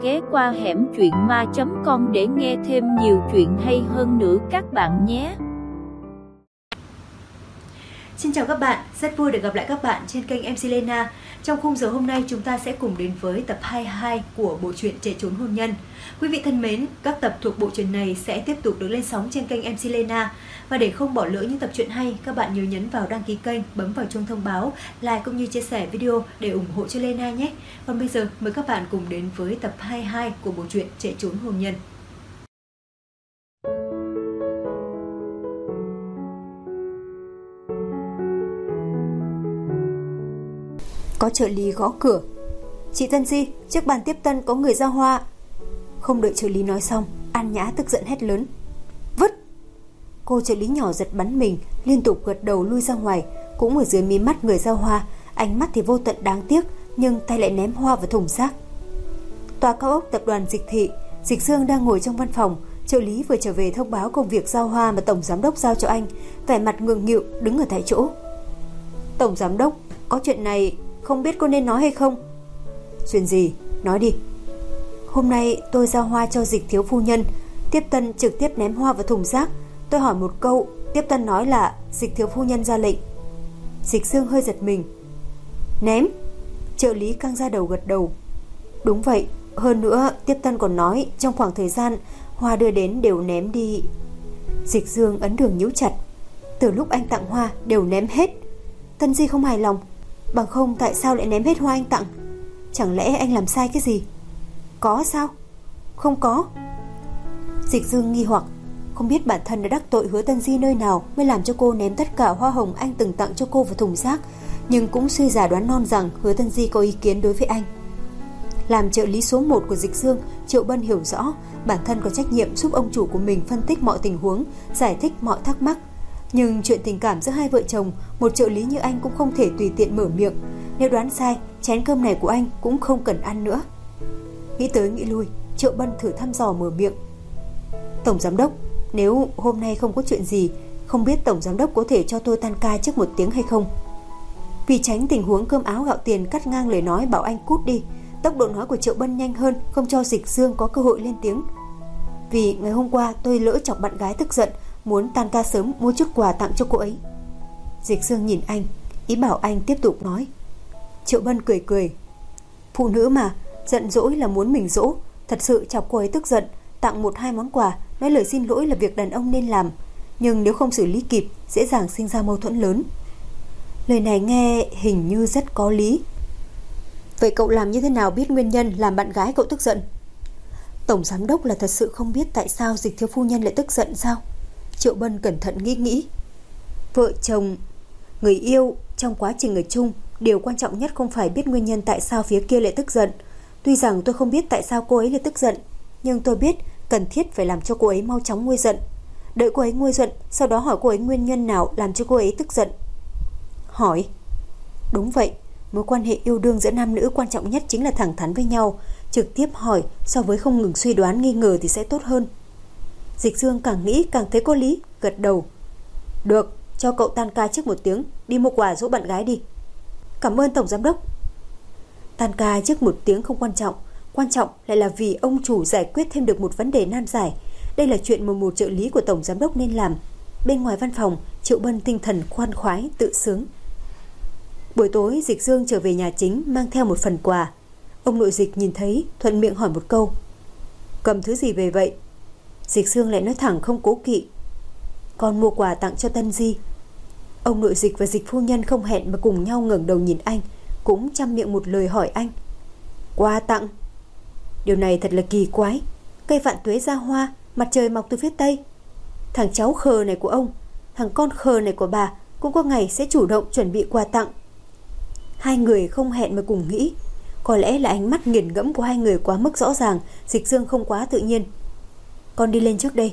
ghé qua hẻm truyện ma.com để nghe thêm nhiều chuyện hay hơn nữa các bạn nhé. Xin chào các bạn, rất vui được gặp lại các bạn trên kênh MC Lena. Trong khung giờ hôm nay chúng ta sẽ cùng đến với tập 22 của bộ truyện Chạy trốn hôn nhân. Quý vị thân mến, các tập thuộc bộ truyện này sẽ tiếp tục được lên sóng trên kênh MC Lena. Và để không bỏ lỡ những tập truyện hay, các bạn nhớ nhấn vào đăng ký kênh, bấm vào chuông thông báo, like cũng như chia sẻ video để ủng hộ cho Lena nhé. Còn bây giờ mời các bạn cùng đến với tập 22 của bộ truyện Chạy trốn hôn nhân. Có trợ lý gõ cửa. Chị Tân Di, trước bàn tiếp tân có người giao hoa. Không đợi trợ lý nói xong, An Nhã tức giận hét lớn: Vứt! Cô trợ lý nhỏ giật bắn mình, liên tục gật đầu lui ra ngoài. Cũng ở dưới mí mắt người giao hoa, ánh mắt thì vô tận đáng tiếc, nhưng tay lại ném hoa vào thùng rác. Tòa cao ốc tập đoàn Dịch Thị, Dịch Dương đang ngồi trong văn phòng. Trợ lý vừa trở về thông báo công việc giao hoa mà tổng giám đốc giao cho anh, vẻ mặt ngượng nghịu đứng ở tại chỗ. Tổng giám đốc, có chuyện này không biết có nên nói hay không? Chuyện gì? Nói đi. Hôm nay tôi giao hoa cho Dịch thiếu phu nhân, tiếp tân trực tiếp ném hoa vào thùng rác. Tôi hỏi một câu, tiếp tân nói là Dịch thiếu phu nhân ra lệnh. Dịch Dương hơi giật mình. Ném? Trợ lý căng ra đầu gật đầu. Đúng vậy, hơn nữa tiếp tân còn nói trong khoảng thời gian hoa đưa đến đều ném đi. Dịch Dương ấn đường nhíu chặt. Từ lúc anh tặng hoa đều ném hết. Tân Di không hài lòng. Bằng không tại sao lại ném hết hoa anh tặng? Chẳng lẽ anh làm sai cái gì? Có sao? Không có. Dịch Dương nghi hoặc, không biết bản thân đã đắc tội Hứa Tân Di nơi nào mới làm cho cô ném tất cả hoa hồng anh từng tặng cho cô vào thùng rác, nhưng cũng suy giả đoán non rằng Hứa Tân Di có ý kiến đối với anh. Làm trợ lý số 1 của Dịch Dương, Triệu Bân hiểu rõ bản thân có trách nhiệm giúp ông chủ của mình phân tích mọi tình huống, giải thích mọi thắc mắc. Nhưng chuyện tình cảm giữa hai vợ chồng, một trợ lý như anh cũng không thể tùy tiện mở miệng. Nếu đoán sai, chén cơm này của anh cũng không cần ăn nữa. Nghĩ tới nghĩ lui, Triệu Bân thử thăm dò mở miệng. Tổng giám đốc, nếu hôm nay không có chuyện gì, không biết tổng giám đốc có thể cho tôi tan ca trước 1 tiếng hay không? Vì tránh tình huống cơm áo gạo tiền cắt ngang lời nói bảo anh cút đi, tốc độ nói của Triệu Bân nhanh hơn, không cho Dịch Dương có cơ hội lên tiếng. Vì ngày hôm qua tôi lỡ chọc bạn gái tức giận, muốn tan ca sớm mua chút quà tặng cho cô ấy. Dịch Dương nhìn anh, ý bảo anh tiếp tục nói. Triệu Bân cười cười. Phụ nữ mà, giận dỗi là muốn mình dỗ. Thật sự chọc cô ấy tức giận, tặng 1-2 món quà, nói lời xin lỗi là việc đàn ông nên làm. Nhưng nếu không xử lý kịp, dễ dàng sinh ra mâu thuẫn lớn. Lời này nghe hình như rất có lý. Vậy cậu làm như thế nào biết nguyên nhân làm bạn gái cậu tức giận? Tổng giám đốc là thật sự không biết tại sao Dịch thiếu phu nhân lại tức giận sao? Triệu Bân cẩn thận nghĩ. Vợ chồng, người yêu trong quá trình ở chung, điều quan trọng nhất không phải biết nguyên nhân tại sao phía kia lại tức giận. Tuy rằng tôi không biết tại sao cô ấy lại tức giận, nhưng tôi biết cần thiết phải làm cho cô ấy mau chóng nguôi giận. Đợi cô ấy nguôi giận, sau đó hỏi cô ấy nguyên nhân nào làm cho cô ấy tức giận. Hỏi? Đúng vậy, mối quan hệ yêu đương giữa nam nữ quan trọng nhất chính là thẳng thắn với nhau. Trực tiếp hỏi so với không ngừng suy đoán nghi ngờ thì sẽ tốt hơn. Dịch Dương càng nghĩ càng thấy có lý, gật đầu. Được, cho cậu tan ca trước 1 tiếng, đi mua quà dỗ bạn gái đi. Cảm ơn tổng giám đốc. Tan ca trước 1 tiếng không quan trọng lại là vì ông chủ giải quyết thêm được một vấn đề nan giải. Đây là chuyện mà một trợ lý của tổng giám đốc nên làm. Bên ngoài văn phòng, Triệu Bân tinh thần khoan khoái, tự sướng. Buổi tối, Dịch Dương trở về nhà chính mang theo một phần quà. Ông nội Dịch nhìn thấy, thuận miệng hỏi một câu. Cầm thứ gì về vậy? Dịch Dương lại nói thẳng không cố kỵ. Con mua quà tặng cho Tân Di. Ông nội Dịch và Dịch phu nhân không hẹn mà cùng nhau ngẩng đầu nhìn anh, cũng chăm miệng một lời hỏi anh. Quà tặng? Điều này thật là kỳ quái. Cây vạn tuế ra hoa, mặt trời mọc từ phía tây. Thằng cháu khờ này của ông, thằng con khờ này của bà cũng có ngày sẽ chủ động chuẩn bị quà tặng. Hai người không hẹn mà cùng nghĩ. Có lẽ là ánh mắt nghiền ngẫm của hai người quá mức rõ ràng, Dịch Dương không quá tự nhiên. Con đi lên trước đây.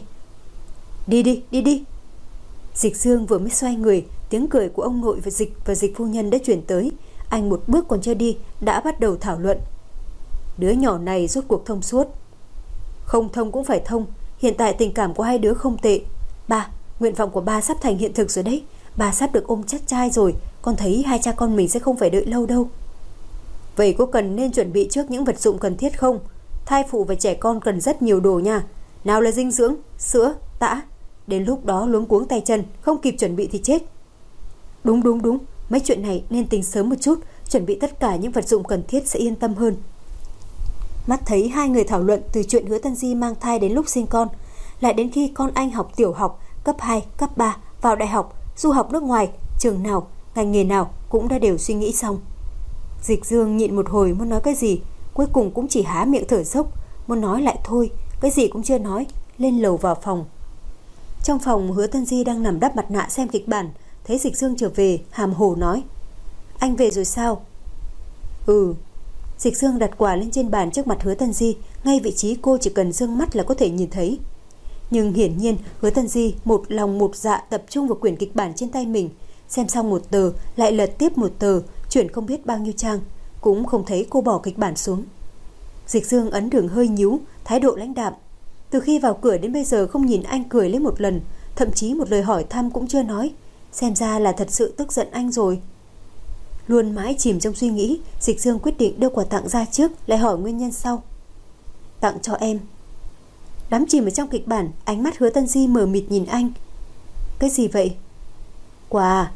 Đi. Dịch Dương vừa mới xoay người, tiếng cười của ông nội và Dịch phu nhân đã chuyển tới. Anh một bước còn chưa đi đã bắt đầu thảo luận. Đứa nhỏ này rốt cuộc thông suốt. Không thông cũng phải thông. Hiện tại tình cảm của hai đứa không tệ. Ba, nguyện vọng của ba sắp thành hiện thực rồi đấy. Ba sắp được ôm chắc trai rồi. Con thấy hai cha con mình sẽ không phải đợi lâu đâu. Vậy có cần nên chuẩn bị trước những vật dụng cần thiết không? thai phụ và trẻ con cần rất nhiều đồ nha. Nào là dinh dưỡng, sữa, tã. Đến lúc đó luống cuống tay chân, không kịp chuẩn bị thì chết. Đúng. Mấy chuyện này nên tính sớm một chút, chuẩn bị tất cả những vật dụng cần thiết sẽ yên tâm hơn. Mắt thấy hai người thảo luận từ chuyện Hứa Tân Di mang thai đến lúc sinh con, lại đến khi con anh học tiểu học, cấp 2, cấp 3, vào đại học, du học nước ngoài, trường nào, ngành nghề nào cũng đã đều suy nghĩ xong. Dịch Dương nhịn một hồi muốn nói cái gì, cuối cùng cũng chỉ há miệng thở dốc, muốn nói lại thôi, cái gì cũng chưa nói, lên lầu vào phòng. Trong phòng, Hứa Tân Di đang nằm đắp mặt nạ xem kịch bản, thấy Dịch Dương trở về, hàm hồ nói: Anh về rồi sao? Ừ. Dịch Dương đặt quà lên trên bàn trước mặt Hứa Tân Di, ngay vị trí cô chỉ cần dương mắt là có thể nhìn thấy. Nhưng hiển nhiên Hứa Tân Di một lòng một dạ tập trung vào quyển kịch bản trên tay mình, xem xong một tờ lại lật tiếp một tờ, chuyển không biết bao nhiêu trang, cũng không thấy cô bỏ kịch bản xuống. Dịch Dương ấn đường hơi nhíu, thái độ lãnh đạm. Từ khi vào cửa đến bây giờ không nhìn anh cười lên một lần, thậm chí một lời hỏi thăm cũng chưa nói, xem ra là thật sự tức giận anh rồi. Luôn mãi chìm trong suy nghĩ, Dịch Dương quyết định đưa quà tặng ra trước, lại hỏi nguyên nhân sau. Tặng cho em. Đắm chìm ở trong kịch bản, ánh mắt Hứa Tân Di mờ mịt nhìn anh. Cái gì vậy? Quà.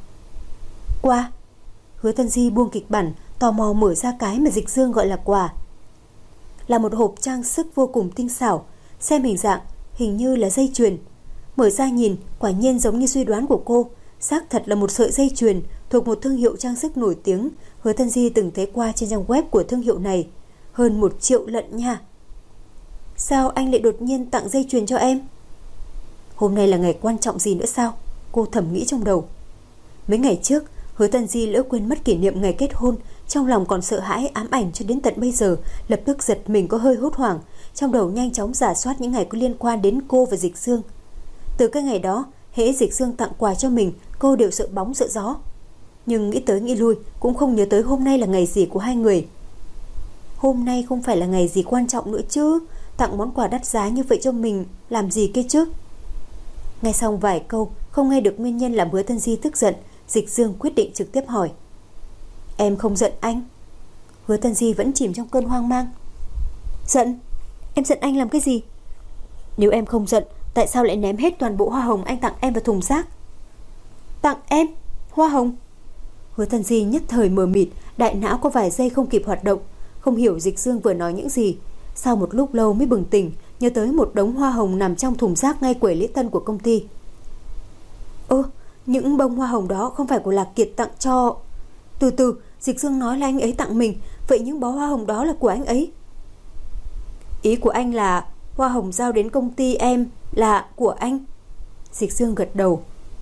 Hứa Tân Di buông kịch bản, tò mò mở ra cái mà Dịch Dương gọi là quà. Là một hộp trang sức vô cùng tinh xảo, xem hình dạng hình như là dây chuyền. Mở ra nhìn, quả nhiên giống như suy đoán của cô, xác thật là một sợi dây chuyền thuộc một thương hiệu trang sức nổi tiếng. Hứa Tân Di từng thấy qua trên trang web của thương hiệu này, hơn 1 triệu lận nha. Sao anh lại đột nhiên tặng dây chuyền cho em? Hôm nay là ngày quan trọng gì nữa sao? Cô thầm nghĩ trong đầu. Mấy ngày trước Hứa Tân Di lỡ quên mất kỷ niệm ngày kết hôn, trong lòng còn sợ hãi ám ảnh cho đến tận bây giờ, lập tức giật mình có hơi hốt hoảng, trong đầu nhanh chóng rà soát những ngày có liên quan đến cô và Dịch Dương. Từ cái ngày đó, hễ Dịch Dương tặng quà cho mình, cô đều sợ bóng sợ gió. Nhưng nghĩ tới nghĩ lui cũng không nhớ tới hôm nay là ngày gì của hai người. Hôm nay không phải là ngày gì quan trọng nữa chứ, tặng món quà đắt giá như vậy cho mình làm gì kia chứ? Nghe xong vài câu, không nghe được nguyên nhân làm Hứa Tân Di tức giận, Dịch Dương quyết định trực tiếp hỏi. Em không giận anh? Hứa Tân Di vẫn chìm trong cơn hoang mang. Giận? Em giận anh làm cái gì? Nếu em không giận, tại sao lại ném hết toàn bộ hoa hồng anh tặng em vào thùng rác? Tặng em? Hoa hồng? Hứa Tân Di nhất thời mờ mịt, đại não có vài giây không kịp hoạt động, không hiểu Dịch Dương vừa nói những gì. Sau một lúc lâu mới bừng tỉnh, nhớ tới một đống hoa hồng nằm trong thùng rác ngay quầy lễ tân của công ty. Những bông hoa hồng đó không phải của Lạc Kiệt tặng cho... Từ Dịch Dương nói là anh ấy tặng mình, vậy những bó hoa hồng đó là của anh ấy. Ý của anh là hoa hồng giao đến công ty em là của anh? Dịch Dương gật đầu.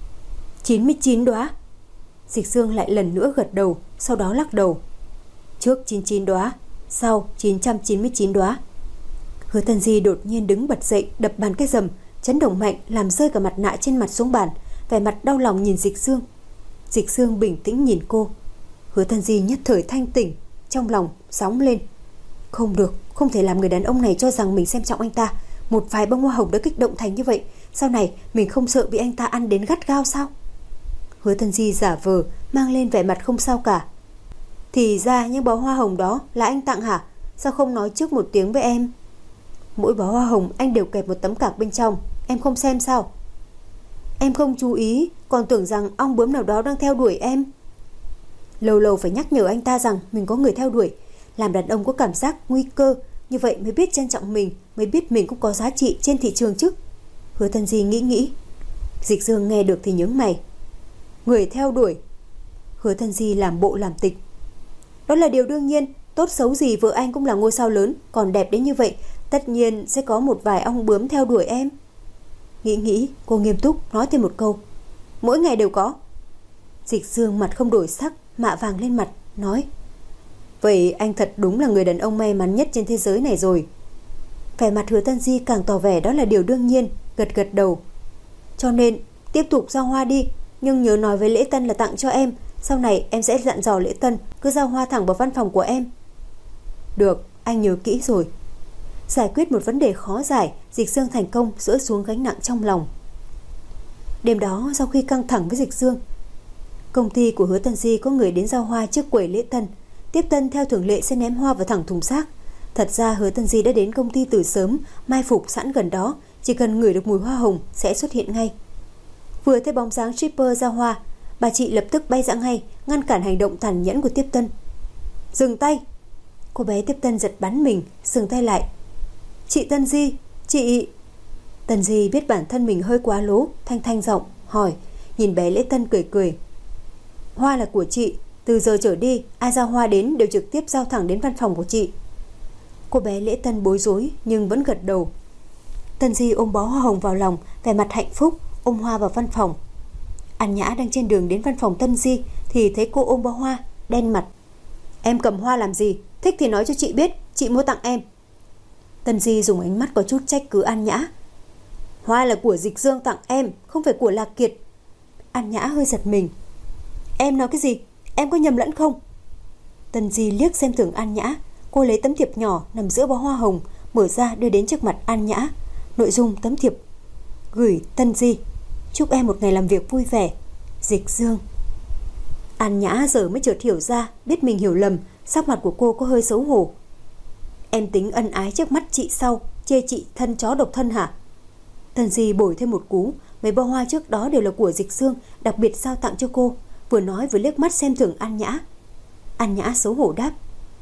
99 đóa. Dịch Dương lại lần nữa gật đầu, sau đó lắc đầu. Trước 99 đóa, sau 999 đóa. Hứa Tân Di đột nhiên đứng bật dậy, đập bàn cái rầm, chấn động mạnh làm rơi cả mặt nạ trên mặt xuống bàn, vẻ mặt đau lòng nhìn Dịch Dương. Dịch Dương bình tĩnh nhìn cô. Hứa Tân Di nhất thời thanh tỉnh, trong lòng sóng lên. Không được, không thể làm người đàn ông này cho rằng mình xem trọng anh ta. Một vài bông hoa hồng đã kích động thành như vậy, sau này mình không sợ bị anh ta ăn đến gắt gao sao? Hứa Tân Di giả vờ mang lên vẻ mặt không sao cả. Thì ra những bó hoa hồng đó là anh tặng hả? Sao không nói trước một tiếng với em? Mỗi bó hoa hồng anh đều kẹp một tấm cạc bên trong, em không xem sao? Em không chú ý, còn tưởng rằng ong bướm nào đó đang theo đuổi em. Lâu lâu phải nhắc nhở anh ta rằng mình có người theo đuổi. Làm đàn ông có cảm giác nguy cơ, như vậy mới biết trân trọng mình, mới biết mình cũng có giá trị trên thị trường chứ. Hứa Tân Di nghĩ. Dịch Dương nghe được thì nhướng mày. Người theo đuổi? Hứa Tân Di làm bộ làm tịch. Đó là điều đương nhiên, tốt xấu gì vợ anh cũng là ngôi sao lớn, còn đẹp đến như vậy, tất nhiên sẽ có một vài ong bướm theo đuổi em. Nghĩ, cô nghiêm túc nói thêm một câu. Mỗi ngày đều có. Dịch Dương mặt không đổi sắc, mạ vàng lên mặt, nói. Vậy anh thật đúng là người đàn ông may mắn nhất trên thế giới này rồi. Vẻ mặt Hứa Tân Di càng tỏ vẻ đó là điều đương nhiên, gật đầu. Cho nên tiếp tục giao hoa đi, nhưng nhớ nói với lễ tân là tặng cho em. Sau này em sẽ dặn dò lễ tân cứ giao hoa thẳng vào văn phòng của em. Được, anh nhớ kỹ rồi. Giải quyết một vấn đề khó giải, Dịch Dương thành công dỡ xuống gánh nặng trong lòng. Đêm đó sau khi căng thẳng với Dịch Dương, công ty của Hứa Tân Di có người đến giao hoa trước quầy lễ tân. Tiếp tân theo thường lệ sẽ ném hoa vào thẳng thùng rác. Thật ra Hứa Tân Di đã đến công ty từ sớm, mai phục sẵn gần đó, chỉ cần ngửi được mùi hoa hồng sẽ xuất hiện ngay. Vừa thấy bóng dáng shipper giao hoa, bà chị lập tức bay ra ngay, ngăn cản hành động tàn nhẫn của Tiếp Tân. Dừng tay! Cô bé Tiếp Tân giật bắn mình, dừng tay lại. Chị Tân Di, chị... Tân Di biết bản thân mình hơi quá lố, thanh giọng hỏi, nhìn bé Lễ Tân cười cười. Hoa là của chị, từ giờ trở đi ai giao hoa đến đều trực tiếp giao thẳng đến văn phòng của chị. Cô bé Lễ Tân bối rối nhưng vẫn gật đầu. Tân Di ôm bó hoa hồng vào lòng, vẻ mặt hạnh phúc, ôm hoa vào văn phòng. An Nhã đang trên đường đến văn phòng Tân Di thì thấy cô ôm bó hoa, đen mặt. Em cầm hoa làm gì? Thích thì nói cho chị biết, chị mua tặng em. Tân Di dùng ánh mắt có chút trách cứ An Nhã. Hoa là của Dịch Dương tặng em, không phải của Lạc Kiệt. An Nhã hơi giật mình. Em nói cái gì? Em có nhầm lẫn không? Tân Di liếc xem thường An Nhã. Cô lấy tấm thiệp nhỏ nằm giữa bó hoa hồng, mở ra đưa đến trước mặt An Nhã. Nội dung tấm thiệp: gửi Tân Di, chúc em một ngày làm việc vui vẻ, Dịch Dương. An Nhã giờ mới chợt hiểu ra, biết mình hiểu lầm, sắc mặt của cô có hơi xấu hổ. Em tính ân ái trước mắt chị sau, chê chị thân chó độc thân hả? Tân Di bồi thêm một cú, mấy bó hoa trước đó đều là của Dịch Dương, đặc biệt giao tặng cho cô. Vừa nói vừa liếc mắt xem thường An Nhã. An Nhã xấu hổ đáp.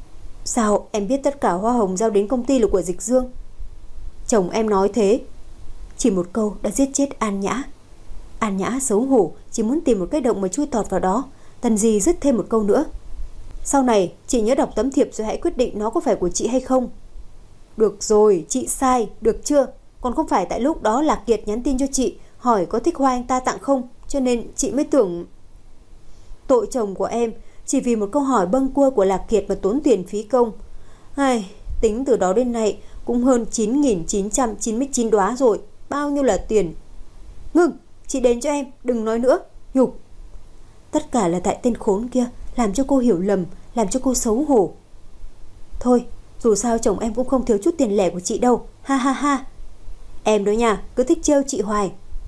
Sao em biết tất cả hoa hồng giao đến công ty là của Dịch Dương? Chồng em nói thế. Chỉ một câu đã giết chết An Nhã. An Nhã xấu hổ, chỉ muốn tìm một cái động mà chui tọt vào đó. Tân Di dứt thêm một câu nữa. Sau này chị nhớ đọc tấm thiệp rồi hãy quyết định nó có phải của chị hay không. Được rồi, chị sai, được chưa? Còn không phải tại lúc đó Lạc Kiệt nhắn tin cho chị hỏi có thích hoa anh ta tặng không, cho nên chị mới tưởng. Tội chồng của em, chỉ vì một câu hỏi bâng quơ của Lạc Kiệt mà tốn tiền phí công. Ai, tính từ đó đến nay cũng hơn 9.999 đóa rồi, bao nhiêu là tiền. Ngừng, chị đến cho em, đừng nói nữa, nhục. Tất cả là tại tên khốn kia, làm cho cô hiểu lầm, làm cho cô xấu hổ. Thôi, dù sao chồng em cũng không thiếu chút tiền lẻ của chị đâu, ha ha ha. Em đó nha, cứ thích trêu chị hoài.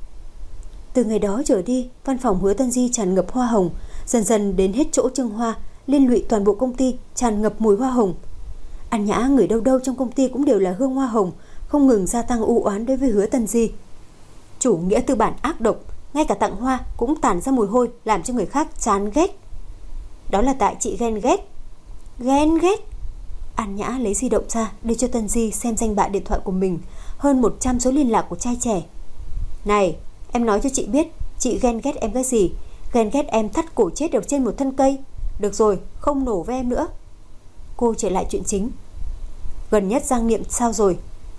Từ ngày đó trở đi, văn phòng Hứa Tân Di tràn ngập hoa hồng, dần dần đến hết chỗ trưng hoa, liên lụy toàn bộ công ty, tràn ngập mùi hoa hồng. An Nhã người đâu đâu trong công ty cũng đều là hương hoa hồng, không ngừng gia tăng u oán đối với Hứa Tân Di. Chủ nghĩa tư bản ác độc, ngay cả tặng hoa cũng tản ra mùi hôi, làm cho người khác chán ghét. Đó là tại chị ghen ghét. Ghen ghét? An Nhã lấy di động ra đưa cho Tân Di xem danh bạ điện thoại của mình, hơn 100 số liên lạc của trai trẻ. Này, em nói cho chị biết, chị ghen ghét em cái gì? Ghen ghét em thắt cổ chết được trên một thân cây. Được rồi, không nổ với em nữa. Cô trở lại chuyện chính. Gần nhất Giang Niệm sao rồi?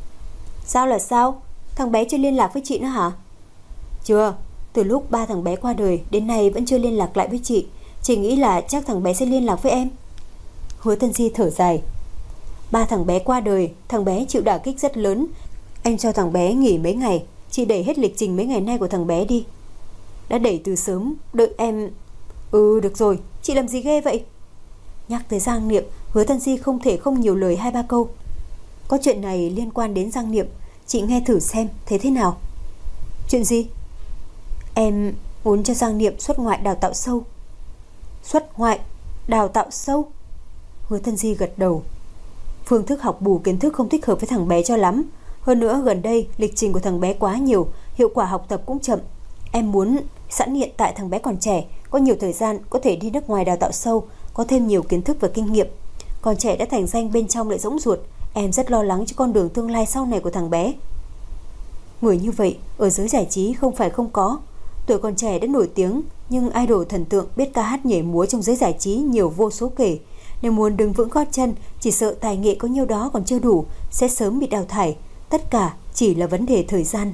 Sao là sao? Thằng bé chưa liên lạc với chị nữa hả? Chưa, từ lúc 3 thằng bé qua đời đến nay vẫn chưa liên lạc lại với chị. Chị nghĩ là chắc thằng bé sẽ liên lạc với em. Hứa Tân Di thở dài. 3 thằng bé qua đời, thằng bé chịu đả kích rất lớn. Anh cho thằng bé nghỉ mấy ngày, chị đẩy hết lịch trình mấy ngày nay của thằng bé đi. Đã đẩy từ sớm, đợi em. Được rồi, chị làm gì ghê vậy? Nhắc tới Giang Niệm, Hứa Tân Di không thể không nhiều lời 2-3 câu. Có chuyện này liên quan đến Giang Niệm, chị nghe thử xem thế thế nào. Chuyện gì? Em muốn cho Giang Niệm xuất ngoại đào tạo sâu. Xuất ngoại đào tạo sâu? Hứa Tân Di gật đầu. Phương thức học bù kiến thức không thích hợp với thằng bé cho lắm. Hơn nữa gần đây lịch trình của thằng bé quá nhiều, hiệu quả học tập cũng chậm. Em muốn sẵn hiện tại thằng bé còn trẻ, có nhiều thời gian có thể đi nước ngoài đào tạo sâu, có thêm nhiều kiến thức và kinh nghiệm. Còn trẻ đã thành danh bên trong lại rỗng ruột, em rất lo lắng cho con đường tương lai sau này của thằng bé. Người như vậy ở giới giải trí không phải không có. Tuổi còn trẻ đã nổi tiếng, nhưng idol thần tượng biết ca hát nhảy múa trong giới giải trí nhiều vô số kể. Nếu muốn đứng vững gót chân, chỉ sợ tài nghệ có nhiêu đó còn chưa đủ, sẽ sớm bị đào thải. Tất cả chỉ là vấn đề thời gian.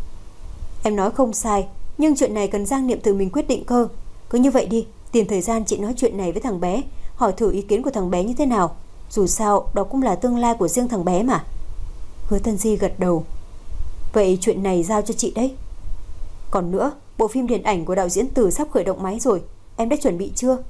Em nói không sai, nhưng chuyện này cần Giang Niệm tự mình quyết định cơ. Cứ như vậy đi, tìm thời gian chị nói chuyện này với thằng bé, hỏi thử ý kiến của thằng bé như thế nào. Dù sao đó cũng là tương lai của riêng thằng bé mà. Hứa Tân Di gật đầu. Vậy chuyện này giao cho chị đấy. Còn nữa, bộ phim điện ảnh của đạo diễn Từ sắp khởi động máy rồi, em đã chuẩn bị chưa?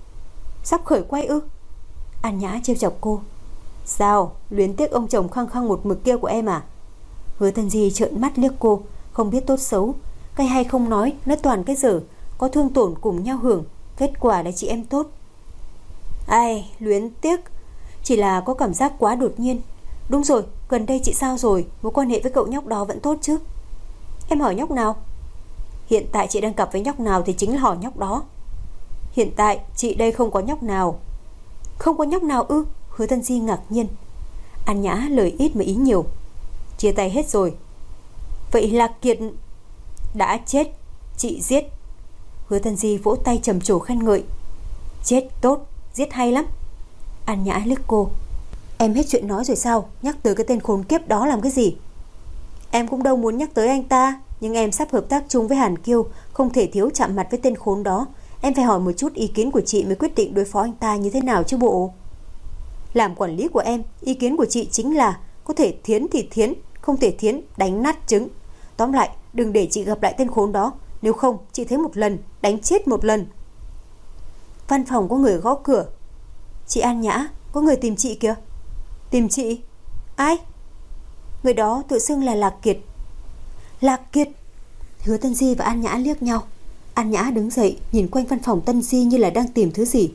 Sắp khởi quay ư? An Nhã trêu chọc cô. Sao, luyến tiếc ông chồng khăng khăng một mực kia của em à? Hứa Tân Di trợn mắt liếc cô, không biết tốt xấu. Cái hay không nói toàn cái dở. Có thương tổn cùng nhau hưởng, kết quả là chị em tốt. Ai, luyến tiếc. Chỉ là có cảm giác quá đột nhiên. Đúng rồi, gần đây chị sao rồi? Mối quan hệ với cậu nhóc đó vẫn tốt chứ? Em hỏi nhóc nào? Hiện tại chị đang cặp với nhóc nào thì chính là hỏi nhóc đó. Hiện tại chị đây không có nhóc nào. Không có nhóc nào ư? Hứa Tân Di ngạc nhiên. An Nhã lời ít mà ý nhiều. Chia tay hết rồi. Vậy Lạc Kiệt đã chết, chị giết. Hứa Tân Di vỗ tay trầm trồ khen ngợi. Chết tốt, giết hay lắm. An Nhã liếc cô. Em hết chuyện nói rồi sao? Nhắc tới cái tên khốn kiếp đó làm cái gì? Em cũng đâu muốn nhắc tới anh ta, nhưng em sắp hợp tác chung với Hàn Kiêu, không thể thiếu chạm mặt với tên khốn đó. Em phải hỏi một chút ý kiến của chị mới quyết định đối phó anh ta như thế nào chứ bộ. Làm quản lý của em, ý kiến của chị chính là có thể thiến thì thiến, không thể thiến đánh nát trứng. Tóm lại, đừng để chị gặp lại tên khốn đó, nếu không chị thấy một lần, đánh chết một lần. Văn phòng có người gõ cửa. Chị An Nhã, có người tìm chị kìa. Tìm chị? Ai? Người đó tự xưng là Lạc Kiệt. Lạc Kiệt? Hứa Tân Di và An Nhã liếc nhau. An Nhã đứng dậy, nhìn quanh văn phòng Tân Di như là đang tìm thứ gì.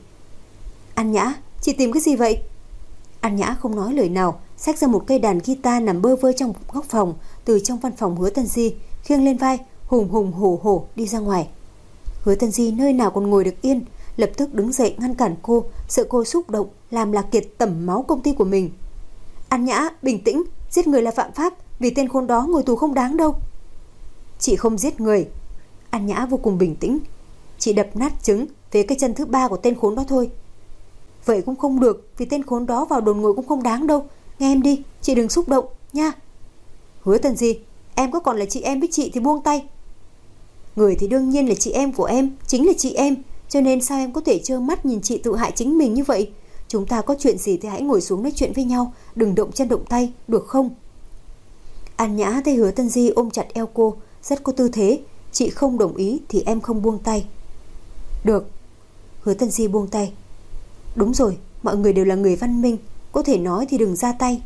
An Nhã, chị tìm cái gì vậy? An Nhã không nói lời nào, xách ra một cây đàn guitar nằm bơ vơ trong góc phòng, từ trong văn phòng Hứa Tân Di, khiêng lên vai, hùng hùng hổ hổ đi ra ngoài. Hứa Tân Di nơi nào còn ngồi được yên, lập tức đứng dậy ngăn cản cô, sợ cô xúc động làm Lạc Kiệt tẩm máu công ty của mình. An Nhã, bình tĩnh, giết người là phạm pháp, vì tên khốn đó ngồi tù không đáng đâu. Chị không giết người. An Nhã vô cùng bình tĩnh. Chị đập nát trứng về cái chân thứ 3 của tên khốn đó thôi. Vậy cũng không được, vì tên khốn đó vào đồn ngồi cũng không đáng đâu. Nghe em đi, chị đừng xúc động nha. Hứa Tân Di, em có còn là chị em với chị thì buông tay. Người thì đương nhiên là chị em của em, chính là chị em, cho nên sao em có thể trơ mắt nhìn chị tự hại chính mình như vậy? Chúng ta có chuyện gì thì hãy ngồi xuống nói chuyện với nhau, đừng động chân động tay, được không? An Nhã thấy Hứa Tân Di ôm chặt eo cô, rất có tư thế. Chị không đồng ý thì em không buông tay. Được. Hứa Tân Di buông tay. Đúng rồi, mọi người đều là người văn minh, có thể nói thì đừng ra tay.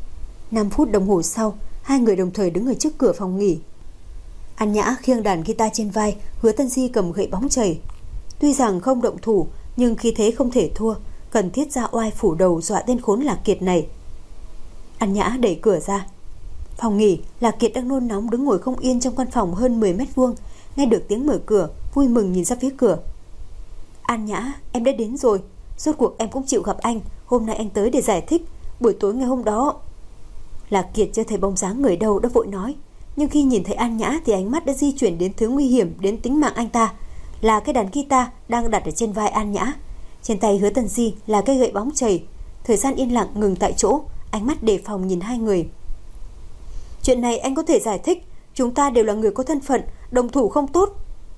5 phút đồng hồ sau, hai người đồng thời đứng ở trước cửa phòng nghỉ. An Nhã khiêng đàn guitar trên vai, Hứa Tân Di cầm gậy bóng chày. Tuy rằng không động thủ, nhưng khi thế không thể thua, cần thiết ra oai phủ đầu dọa tên khốn Lạc Kiệt này. An Nhã đẩy cửa ra. Phòng nghỉ, Lạc Kiệt đang nôn nóng đứng ngồi không yên trong căn phòng hơn 10 mét vuông. Nghe được tiếng mở cửa, vui mừng nhìn ra phía cửa. An Nhã, em đã đến rồi. Rốt cuộc em cũng chịu gặp anh. Hôm nay anh tới để giải thích. Buổi tối ngày hôm đó. Lạc Kiệt chưa thấy bóng dáng người đâu đã vội nói. Nhưng khi nhìn thấy An Nhã thì ánh mắt đã di chuyển đến thứ nguy hiểm đến tính mạng anh ta, là cái đàn guitar đang đặt ở trên vai An Nhã. Trên tay Hứa Tân Di là cây gậy bóng chày. Thời gian yên lặng ngừng tại chỗ, ánh mắt đề phòng nhìn hai người. Chuyện này anh có thể giải thích, chúng ta đều là người có thân phận, đồng thủ không tốt.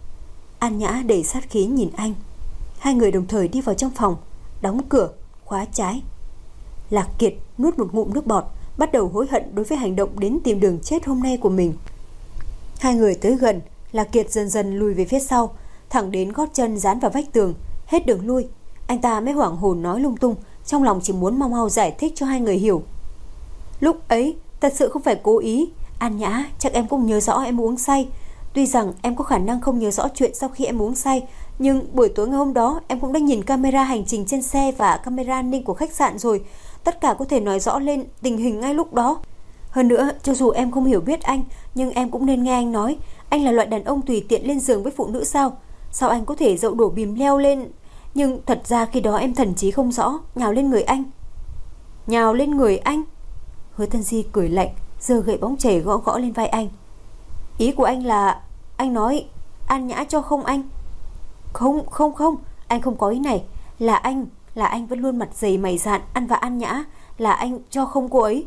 An Nhã đầy sát khí nhìn anh. Hai người đồng thời đi vào trong phòng, đóng cửa, khóa trái. Lạc Kiệt nuốt một ngụm nước bọt, bắt đầu hối hận đối với hành động đến tìm đường chết hôm nay của mình. Hai người tới gần, Lạc Kiệt dần dần lùi về phía sau, thẳng đến gót chân dán vào vách tường. Hết đường lui, anh ta mới hoảng hồn nói lung tung, trong lòng chỉ muốn mau mau giải thích cho hai người hiểu. Lúc ấy thật sự không phải cố ý. An Nhã, chắc em cũng nhớ rõ em uống say. Tuy rằng em có khả năng không nhớ rõ chuyện sau khi em uống say, nhưng buổi tối ngày hôm đó em cũng đã nhìn camera hành trình trên xe và camera an ninh của khách sạn rồi. Tất cả có thể nói rõ lên tình hình ngay lúc đó. Hơn nữa, cho dù em không hiểu biết anh, nhưng em cũng nên nghe anh nói. Anh là loại đàn ông tùy tiện lên giường với phụ nữ sao? Sao anh có thể dậu đổ bìm leo lên? Nhưng thật ra khi đó em thần trí không rõ, nhào lên người anh. Nhào lên người anh? Hứa Tân Di cười lạnh, giơ gậy bóng chày gõ gõ lên vai anh. Ý của anh là anh nói An Nhã cho không anh? Không, anh không có ý này. Là anh vẫn luôn mặt dày mày dạn ăn vạ An Nhã, là anh cho không cô ấy.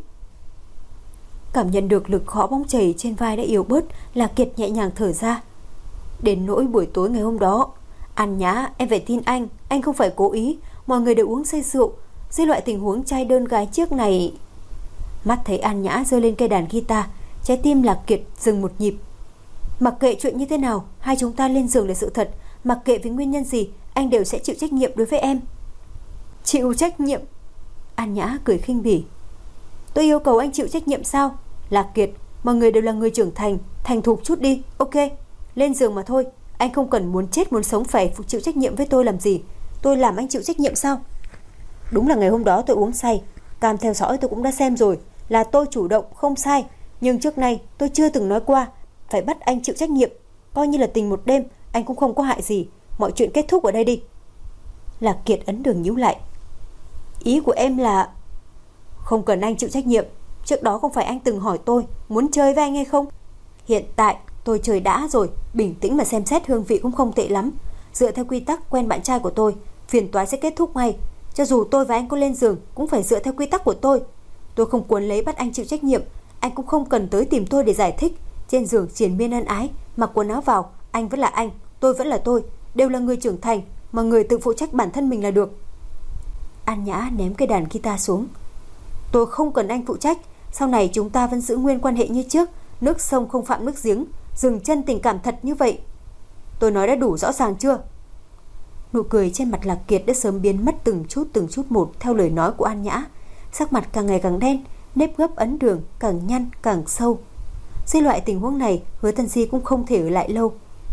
Cảm nhận được lực gõ bóng chày trên vai đã yếu bớt, Lạc Kiệt nhẹ nhàng thở ra. Đến nỗi buổi tối ngày hôm đó, An Nhã, em phải tin anh không phải cố ý. Mọi người đều uống say rượu. Dưới loại tình huống trai đơn gái chiếc này. Mắt thấy An Nhã giơ lên cây đàn guitar, trái tim Lạc Kiệt dừng một nhịp. Mặc kệ chuyện như thế nào, hai chúng ta lên giường là sự thật. Mặc kệ vì nguyên nhân gì, anh đều sẽ chịu trách nhiệm đối với em. Chịu trách nhiệm? An Nhã cười khinh bỉ. Tôi yêu cầu anh chịu trách nhiệm sao? Lạc Kiệt, mọi người đều là người trưởng thành, thành thục chút đi. Ok, lên giường mà thôi. Anh không cần muốn chết muốn sống phải chịu trách nhiệm với tôi làm gì. Tôi làm anh chịu trách nhiệm sao? Đúng là ngày hôm đó tôi uống say. Cam theo dõi tôi cũng đã xem rồi, là tôi chủ động, không sai. Nhưng trước nay tôi chưa từng nói qua phải bắt anh chịu trách nhiệm. Coi như là tình một đêm, anh cũng không có hại gì. Mọi chuyện kết thúc ở đây đi. Lạc Kiệt ấn đường nhíu lại. Ý của em là không cần anh chịu trách nhiệm. Trước đó không phải anh từng hỏi tôi muốn chơi với anh hay không? Hiện tại tôi chơi đã rồi, bình tĩnh mà xem xét hương vị cũng không tệ lắm. Dựa theo quy tắc quen bạn trai của tôi, phiền toái sẽ kết thúc ngay. Cho dù tôi và anh có lên giường cũng phải dựa theo quy tắc của tôi. Tôi không cuốn lấy bắt anh chịu trách nhiệm. Anh cũng không cần tới tìm tôi để giải thích. Trên giường triền miên ân ái, mặc quần áo vào, anh vẫn là anh, tôi vẫn là tôi. Đều là người trưởng thành, mà người tự phụ trách bản thân mình là được. An Nhã ném cây đàn guitar xuống. Tôi không cần anh phụ trách. Sau này chúng ta vẫn giữ nguyên quan hệ như trước. Nước sông không phạm nước giếng. Dừng chân tình cảm thật như vậy. Tôi nói đã đủ rõ ràng chưa? Nụ cười trên mặt Lạc Kiệt đã sớm biến mất từng chút một theo lời nói của An Nhã. Sắc mặt càng ngày càng đen, nếp gấp ấn đường càng nhăn càng sâu. Dưới loại tình huống này, Hứa Tân Di cũng không thể ở lại lâu.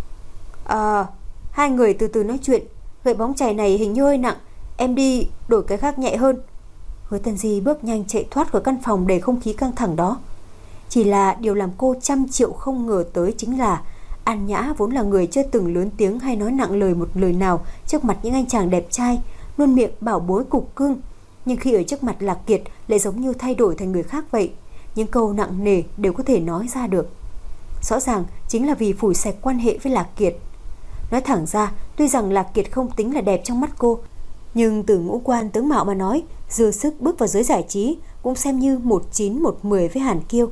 Hai người từ từ nói chuyện. Gậy bóng chày này hình như hơi nặng, em đi đổi cái khác nhẹ hơn. Hứa Tân Di bước nhanh chạy thoát khỏi căn phòng đầy không khí căng thẳng đó. Chỉ là điều làm cô trăm triệu không ngờ tới chính là An Nhã vốn là người chưa từng lớn tiếng hay nói nặng lời một lời nào trước mặt những anh chàng đẹp trai, luôn miệng bảo bối cục cưng, nhưng khi ở trước mặt Lạc Kiệt lại giống như thay đổi thành người khác vậy. Những câu nặng nề đều có thể nói ra được. Rõ ràng chính là vì phủi sạch quan hệ với Lạc Kiệt. Nói thẳng ra, tuy rằng Lạc Kiệt không tính là đẹp trong mắt cô, nhưng từ ngũ quan tướng mạo mà nói, dư sức bước vào giới giải trí cũng xem như 19-10 với Hàn Kiêu.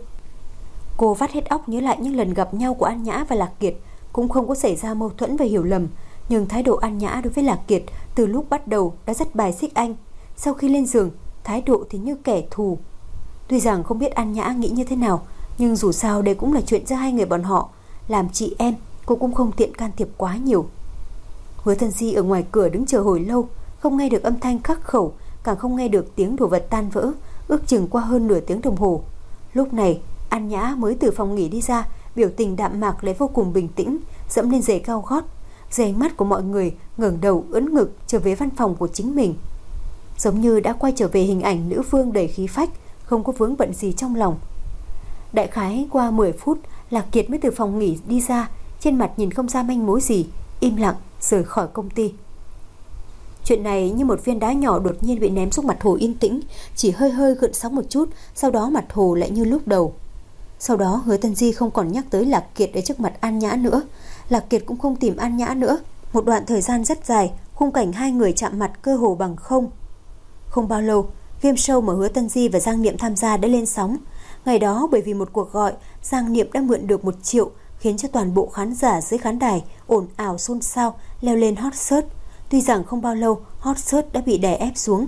Cô vắt hết óc nhớ lại những lần gặp nhau của An Nhã và Lạc Kiệt, cũng không có xảy ra mâu thuẫn và hiểu lầm. Nhưng thái độ An Nhã đối với Lạc Kiệt từ lúc bắt đầu đã rất bài xích anh. Sau khi lên giường, thái độ thì như kẻ thù. Tuy rằng không biết An Nhã nghĩ như thế nào, nhưng dù sao đây cũng là chuyện giữa hai người bọn họ. Làm chị em, cô cũng không tiện can thiệp quá nhiều. Hứa Tân Di ở ngoài cửa đứng chờ hồi lâu, không nghe được âm thanh khắc khẩu, càng không nghe được tiếng đồ vật tan vỡ, ước chừng qua hơn nửa tiếng đồng hồ. Lúc này An Nhã mới từ phòng nghỉ đi ra, biểu tình đạm mạc lại vô cùng bình tĩnh, dẫm lên giày cao gót. Dưới ánh mắt của mọi người, ngẩng đầu ưỡn ngực trở về văn phòng của chính mình, giống như đã quay trở về hình ảnh nữ vương đầy khí phách, không có vướng bận gì trong lòng. Đại khái qua 10 phút, Lạc Kiệt mới từ phòng nghỉ đi ra, trên mặt nhìn không ra manh mối gì, im lặng rời khỏi công ty. Chuyện này như một viên đá nhỏ đột nhiên bị ném xuống mặt hồ yên tĩnh, chỉ hơi hơi gợn sóng một chút, sau đó mặt hồ lại như lúc đầu. Sau đó Hứa Tân Di không còn nhắc tới Lạc Kiệt ở trước mặt An Nhã nữa. Lạc Kiệt cũng không tìm An Nhã nữa. Một đoạn thời gian rất dài, khung cảnh hai người chạm mặt cơ hồ bằng không. Không bao lâu, game show mà Hứa Tân Di và Giang Niệm tham gia đã lên sóng. Ngày đó bởi vì một cuộc gọi, Giang Niệm đã mượn được 1 triệu, khiến cho toàn bộ khán giả dưới khán đài ồn ào xôn xao, leo lên hot search. Tuy rằng không bao lâu hot search đã bị đè ép xuống,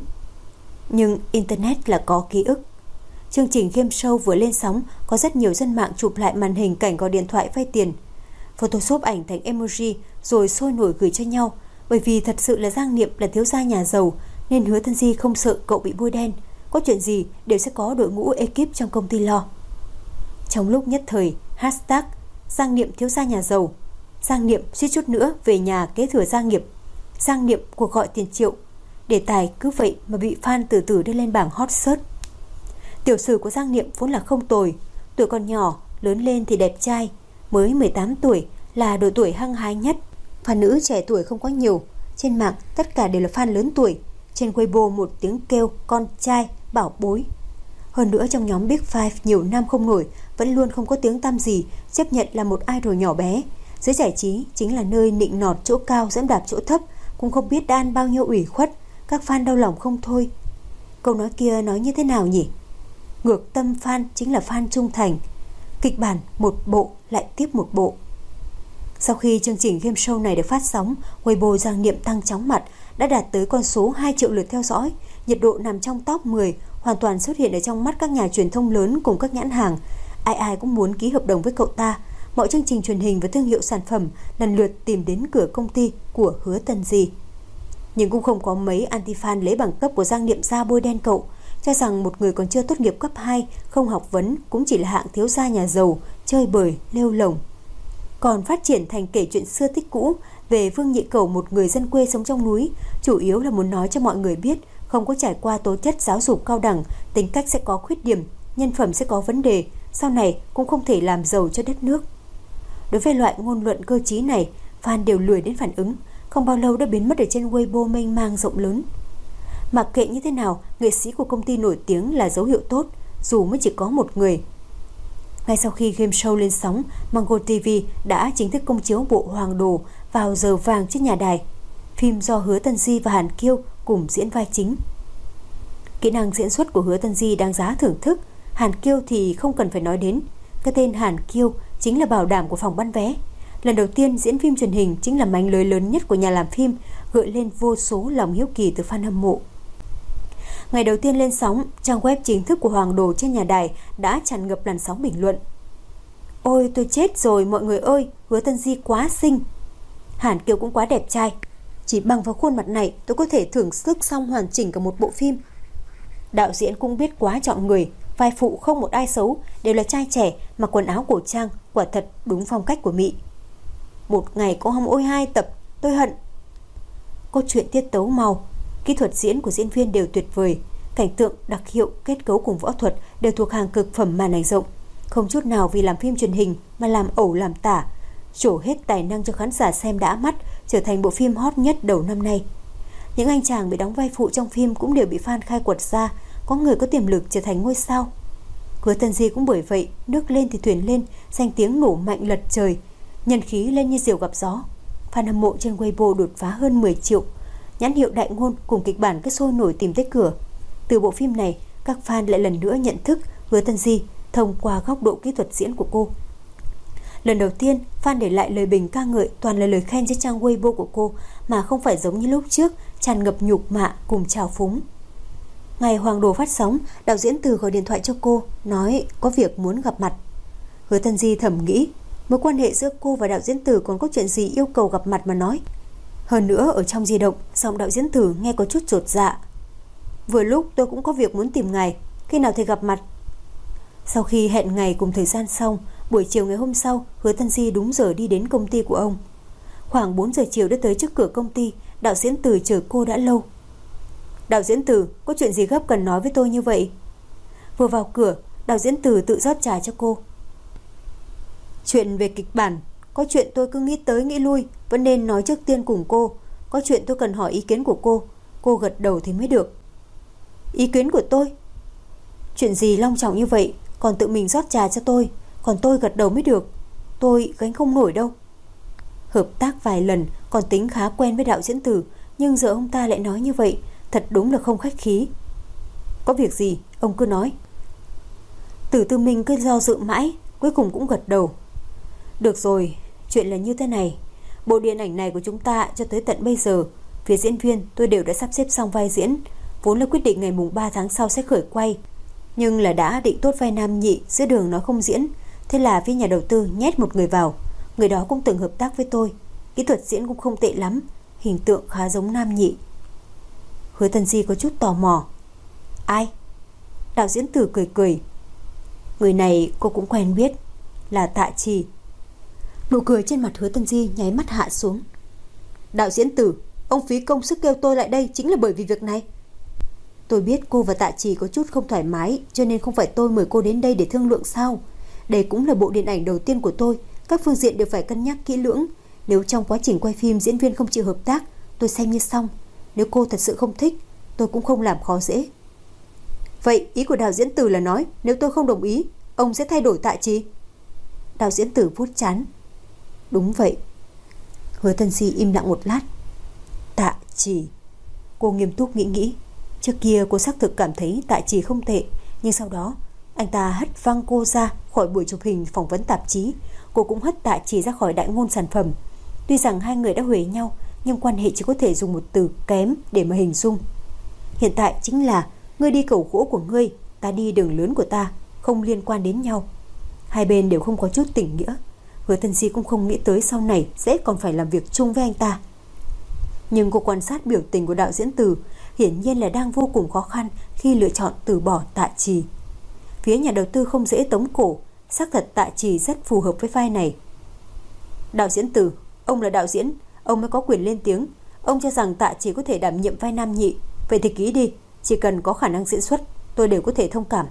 nhưng internet là có ký ức. Chương trình game show vừa lên sóng, có rất nhiều dân mạng chụp lại màn hình cảnh gọi điện thoại vay tiền, photoshop ảnh thành emoji rồi sôi nổi gửi cho nhau. Bởi vì thật sự là Giang Niệm là thiếu gia nhà giàu, nên Hứa Tân Di không sợ cậu bị bôi đen. Có chuyện gì đều sẽ có đội ngũ ekip trong công ty lo. Trong lúc nhất thời hashtag Giang Niệm thiếu gia nhà giàu, Giang Niệm suýt chút nữa về nhà kế thừa gia nghiệp, Giang Niệm cuộc gọi tiền triệu, đề tài cứ vậy mà bị fan từ từ đưa lên bảng hot search. Tiểu sử của Giang Niệm vốn là không tồi, tuổi còn nhỏ, lớn lên thì đẹp trai, mới 18 tuổi là độ tuổi hăng hái nhất. Fan nữ trẻ tuổi không có nhiều, trên mạng tất cả đều là fan lớn tuổi. Trên Weibo một tiếng kêu con trai, bảo bối. Hơn nữa trong nhóm Big Five nhiều năm không nổi, vẫn luôn không có tiếng tăm gì, chấp nhận là một idol nhỏ bé. Giới giải trí chính là nơi nịnh nọt chỗ cao dẫm đạp chỗ thấp, cũng không biết đã ăn bao nhiêu ủy khuất, các fan đau lòng không thôi. Câu nói kia nói như thế nào nhỉ? Ngược tâm fan chính là fan trung thành. Kịch bản một bộ lại tiếp một bộ. Sau khi chương trình game show này được phát sóng, Weibo Giang Niệm tăng chóng mặt, đã đạt tới con số 2 triệu lượt theo dõi, nhiệt độ nằm trong top 10, hoàn toàn xuất hiện ở trong mắt các nhà truyền thông lớn cùng các nhãn hàng. Ai ai cũng muốn ký hợp đồng với cậu ta. Mọi chương trình truyền hình và thương hiệu sản phẩm lần lượt tìm đến cửa công ty của Hứa Tân Di. Nhưng cũng không có mấy anti-fan lấy bằng cấp của Giang Niệm ra bôi đen cậu, cho rằng một người còn chưa tốt nghiệp cấp 2, không học vấn, cũng chỉ là hạng thiếu gia nhà giàu, chơi bời, lêu lồng. Còn phát triển thành kể chuyện xưa tích cũ về Vương Nhị Cẩu, một người dân quê sống trong núi, chủ yếu là muốn nói cho mọi người biết không có trải qua tố chất giáo dục cao đẳng, tính cách sẽ có khuyết điểm, nhân phẩm sẽ có vấn đề, sau này cũng không thể làm giàu cho đất nước. Đối với loại ngôn luận cơ trí này, fan đều lười đến phản ứng, không bao lâu đã biến mất ở trên Weibo mênh mang rộng lớn. Mặc kệ như thế nào, nghệ sĩ của công ty nổi tiếng là dấu hiệu tốt, dù mới chỉ có một người. Ngay sau khi game show lên sóng, Mango TV đã chính thức công chiếu bộ Hoàng Đồ vào giờ vàng trên nhà đài. Phim do Hứa Tân Di và Hàn Kiêu cùng diễn vai chính. Kỹ năng diễn xuất của Hứa Tân Di đáng giá thưởng thức, Hàn Kiêu thì không cần phải nói đến. Cái tên Hàn Kiêu chính là bảo đảm của phòng bán vé. Lần đầu tiên diễn phim truyền hình chính là mánh lưới lớn nhất của nhà làm phim, gợi lên vô số lòng hiếu kỳ từ fan hâm mộ. Ngày đầu tiên lên sóng, trang web chính thức của Hoàng Đồ trên nhà đài đã tràn ngập làn sóng bình luận. Ôi tôi chết rồi mọi người ơi, Hứa Tân Di quá xinh. Hàn Kiều cũng quá đẹp trai. Chỉ bằng vào khuôn mặt này tôi có thể thưởng thức xong hoàn chỉnh cả một bộ phim. Đạo diễn cũng biết quá chọn người, vai phụ không một ai xấu, đều là trai trẻ, mặc quần áo cổ trang, quả thật đúng phong cách của Mỹ. Một ngày có hăm ôi 2 tập, tôi hận. Câu chuyện tiết tấu mau, kỹ thuật diễn của diễn viên đều tuyệt vời, cảnh tượng, đặc hiệu, kết cấu cùng võ thuật đều thuộc hàng cực phẩm màn ảnh rộng, không chút nào vì làm phim truyền hình mà làm ẩu làm tả, trổ hết tài năng cho khán giả xem đã mắt, trở thành bộ phim hot nhất đầu năm nay. Những anh chàng bị đóng vai phụ trong phim cũng đều bị fan khai quật ra, có người có tiềm lực trở thành ngôi sao. Hứa Tân Di cũng bởi vậy, nước lên thì thuyền lên, danh tiếng nổ mạnh lật trời, nhân khí lên như diều gặp gió. Fan hâm mộ trên Weibo đột phá hơn 10 triệu, nhãn hiệu đại ngôn cùng kịch bản cứ sôi nổi tìm tới cửa. Từ bộ phim này, các fan lại lần nữa nhận thức Hứa Tân Di thông qua góc độ kỹ thuật diễn của cô. Lần đầu tiên, fan để lại lời bình ca ngợi toàn là lời khen trên trang Weibo của cô, mà không phải giống như lúc trước, tràn ngập nhục mạ cùng trào phúng. Ngày Hoàng Đồ phát sóng, đạo diễn Từ gọi điện thoại cho cô, nói có việc muốn gặp mặt. Hứa Tân Di thầm nghĩ, mối quan hệ giữa cô và đạo diễn Từ còn có chuyện gì yêu cầu gặp mặt mà nói. Hơn nữa, ở trong di động, giọng đạo diễn Từ nghe có chút chột dạ. Vừa lúc tôi cũng có việc muốn tìm ngài, khi nào thì gặp mặt? Sau khi hẹn ngày cùng thời gian xong, buổi chiều ngày hôm sau, Hứa Tân Di đúng giờ đi đến công ty của ông. Khoảng 4 giờ chiều đã tới trước cửa công ty, đạo diễn Từ chờ cô đã lâu. Đạo diễn Từ, có chuyện gì gấp cần nói với tôi như vậy? Vừa vào cửa, đạo diễn Từ tự rót trà cho cô. Chuyện về kịch bản, có chuyện tôi cứ nghĩ tới nghĩ lui, vẫn nên nói trước tiên cùng cô. Có chuyện tôi cần hỏi ý kiến của cô gật đầu thì mới được. Ý kiến của tôi? Chuyện gì long trọng như vậy, còn tự mình rót trà cho tôi, còn tôi gật đầu mới được. Tôi gánh không nổi đâu. Hợp tác vài lần, còn tính khá quen với đạo diễn Từ, nhưng giờ ông ta lại nói như vậy, thật đúng là không khách khí. Có việc gì, ông cứ nói. Từ Tư Minh cứ do dự mãi, cuối cùng cũng gật đầu. Được rồi, chuyện là như thế này. Bộ điện ảnh này của chúng ta cho tới tận bây giờ, phía diễn viên tôi đều đã sắp xếp xong vai diễn. Vốn là quyết định ngày mùng 3 tháng sau sẽ khởi quay, nhưng là đã định tốt vai nam nhị, giữa đường nói không diễn. Thế là phía nhà đầu tư nhét một người vào. Người đó cũng từng hợp tác với tôi, kỹ thuật diễn cũng không tệ lắm, hình tượng khá giống nam nhị. Hứa Tân Di có chút tò mò. Ai? Đạo diễn Từ cười cười. Người này cô cũng quen biết, là Tạ Trì. Nụ cười trên mặt Hứa Tân Di nháy mắt hạ xuống. Đạo diễn Từ, ông phí công sức kêu tôi lại đây chính là bởi vì việc này. Tôi biết cô và Tạ Trì có chút không thoải mái, cho nên không phải tôi mời cô đến đây để thương lượng sao. Đây cũng là bộ điện ảnh đầu tiên của tôi, các phương diện đều phải cân nhắc kỹ lưỡng. Nếu trong quá trình quay phim diễn viên không chịu hợp tác, tôi xem như xong. Nếu cô thật sự không thích, tôi cũng không làm khó dễ. Vậy ý của đạo diễn Từ là nói, nếu tôi không đồng ý, ông sẽ thay đổi Tạ Trì? Đạo diễn Từ vuốt trán. Đúng vậy. Hứa Tân Di im lặng một lát. Tạ Trì. Cô nghiêm túc nghĩ. Trước kia cô xác thực cảm thấy Tạ Trì không tệ, nhưng sau đó anh ta hất văng cô ra khỏi buổi chụp hình phỏng vấn tạp chí. Cô cũng hất Tạ Trì ra khỏi đại ngôn sản phẩm. Tuy rằng hai người đã huề nhau, nhưng quan hệ chỉ có thể dùng một từ kém để mà hình dung. Hiện tại chính là ngươi đi cầu gỗ của ngươi, ta đi đường lớn của ta, không liên quan đến nhau. Hai bên đều không có chút tình nghĩa. Hứa Tân Di cũng không nghĩ tới sau này sẽ còn phải làm việc chung với anh ta. Nhưng cô quan sát biểu tình của đạo diễn Từ, hiển nhiên là đang vô cùng khó khăn khi lựa chọn từ bỏ Tạ Trì. Phía nhà đầu tư không dễ tống cổ, xác thật Tạ Trì rất phù hợp với vai này. Đạo diễn Từ, ông là đạo diễn, ông mới có quyền lên tiếng. Ông cho rằng Tạ Trì có thể đảm nhiệm vai nam nhị, vậy thì ký đi, Chỉ cần có khả năng diễn xuất, tôi đều có thể thông cảm.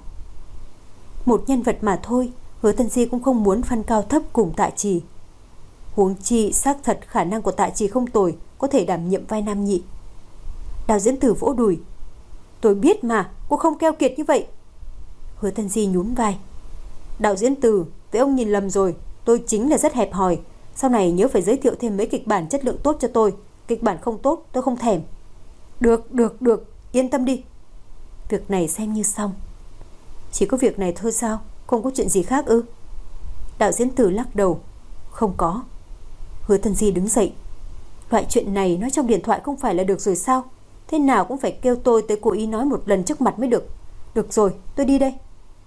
Một nhân vật mà thôi, Hứa Tân Di cũng không muốn phân cao thấp cùng Tạ Trì. Huống chi xác thật khả năng của Tạ Trì không tồi, có thể đảm nhiệm vai nam nhị. Đạo diễn Từ vỗ đùi. Tôi biết mà, cô không keo kiệt như vậy. Hứa Tân Di nhún vai. Đạo diễn Từ, với ông nhìn lầm rồi, tôi chính là rất hẹp hòi. Sau này nhớ phải giới thiệu thêm mấy kịch bản chất lượng tốt cho tôi. Kịch bản không tốt tôi không thèm. Được, yên tâm đi. Việc này xem như xong. Chỉ có việc này thôi sao? Không có chuyện gì khác ư? Đạo diễn Từ lắc đầu. Không có. Hứa Tân Di đứng dậy. Loại chuyện này nói trong điện thoại không phải là được rồi sao? Thế nào cũng phải kêu tôi tới cố ý nói một lần trước mặt mới được. Được rồi, tôi đi đây.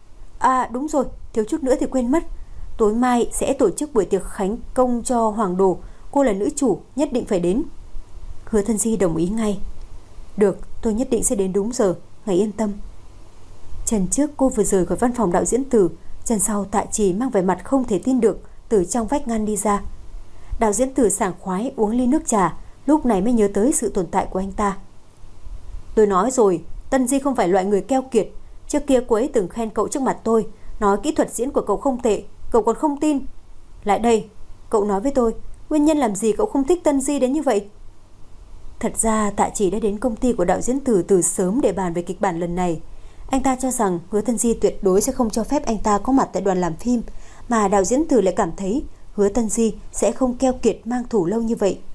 À đúng rồi, thiếu chút nữa thì quên mất. Tối mai sẽ tổ chức buổi tiệc khánh công cho Hoàng Đồ. Cô là nữ chủ, nhất định phải đến. Hứa Tân Di đồng ý ngay. Được, tôi nhất định sẽ đến đúng giờ, ngài yên tâm. Trần trước cô vừa rời khỏi văn phòng đạo diễn Từ, trần sau Tạ Trì mang vẻ mặt không thể tin được từ trong vách ngăn đi ra. Đạo diễn Từ sảng khoái uống ly nước trà, lúc này mới nhớ tới sự tồn tại của anh ta. Tôi nói rồi, Tân Di không phải loại người keo kiệt. Trước kia cô ấy từng khen cậu trước mặt tôi, nói kỹ thuật diễn của cậu không tệ, cậu còn không tin. Lại đây, cậu nói với tôi, nguyên nhân làm gì cậu không thích Tân Di đến như vậy? Thật ra Tạ Chỉ đã đến công ty của đạo diễn từ sớm để bàn về kịch bản lần này. Anh ta cho rằng Hứa Tân Di tuyệt đối sẽ không cho phép anh ta có mặt tại đoàn làm phim, mà đạo diễn Từ lại cảm thấy Hứa Tân Di sẽ không keo kiệt mang thủ lâu như vậy.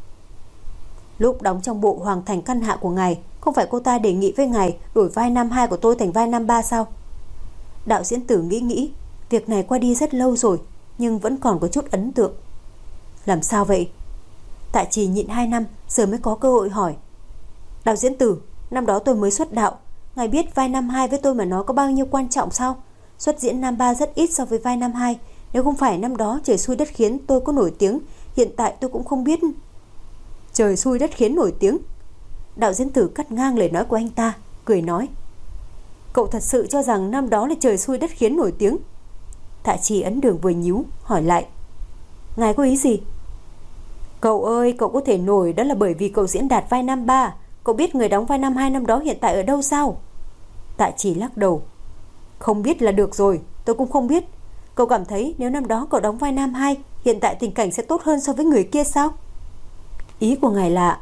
Lúc đóng trong bộ Hoàng Thành Căn Hạ của ngài, không phải cô ta đề nghị với ngài đổi vai nam 2 của tôi thành vai nam 3 sao? Đạo diễn Tử nghĩ, việc này qua đi rất lâu rồi, nhưng vẫn còn có chút ấn tượng. Làm sao vậy? Tạ Trì nhịn 2 năm, giờ mới có cơ hội hỏi. Đạo diễn Tử, năm đó tôi mới xuất đạo, ngài biết vai nam 2 với tôi mà nó có bao nhiêu quan trọng sao? Xuất diễn nam 3 rất ít so với vai nam 2. Nếu không phải năm đó trời xui đất khiến tôi có nổi tiếng, hiện tại tôi cũng không biết. Trời xui đất khiến nổi tiếng? Đạo diễn Tử cắt ngang lời nói của anh ta, cười nói. Cậu thật sự cho rằng năm đó là trời xui đất khiến nổi tiếng? Tạ Trì ấn đường vừa nhíu, hỏi lại. Ngài có ý gì? Cậu ơi, cậu có thể nổi đó là bởi vì cậu diễn đạt vai nam 3. Cậu biết người đóng vai nam 2 năm đó hiện tại ở đâu sao? Tạ Trì lắc đầu. Không biết là được rồi, tôi cũng không biết. Cậu cảm thấy nếu năm đó cậu đóng vai nam 2, hiện tại tình cảnh sẽ tốt hơn so với người kia sao? Ý của ngài là...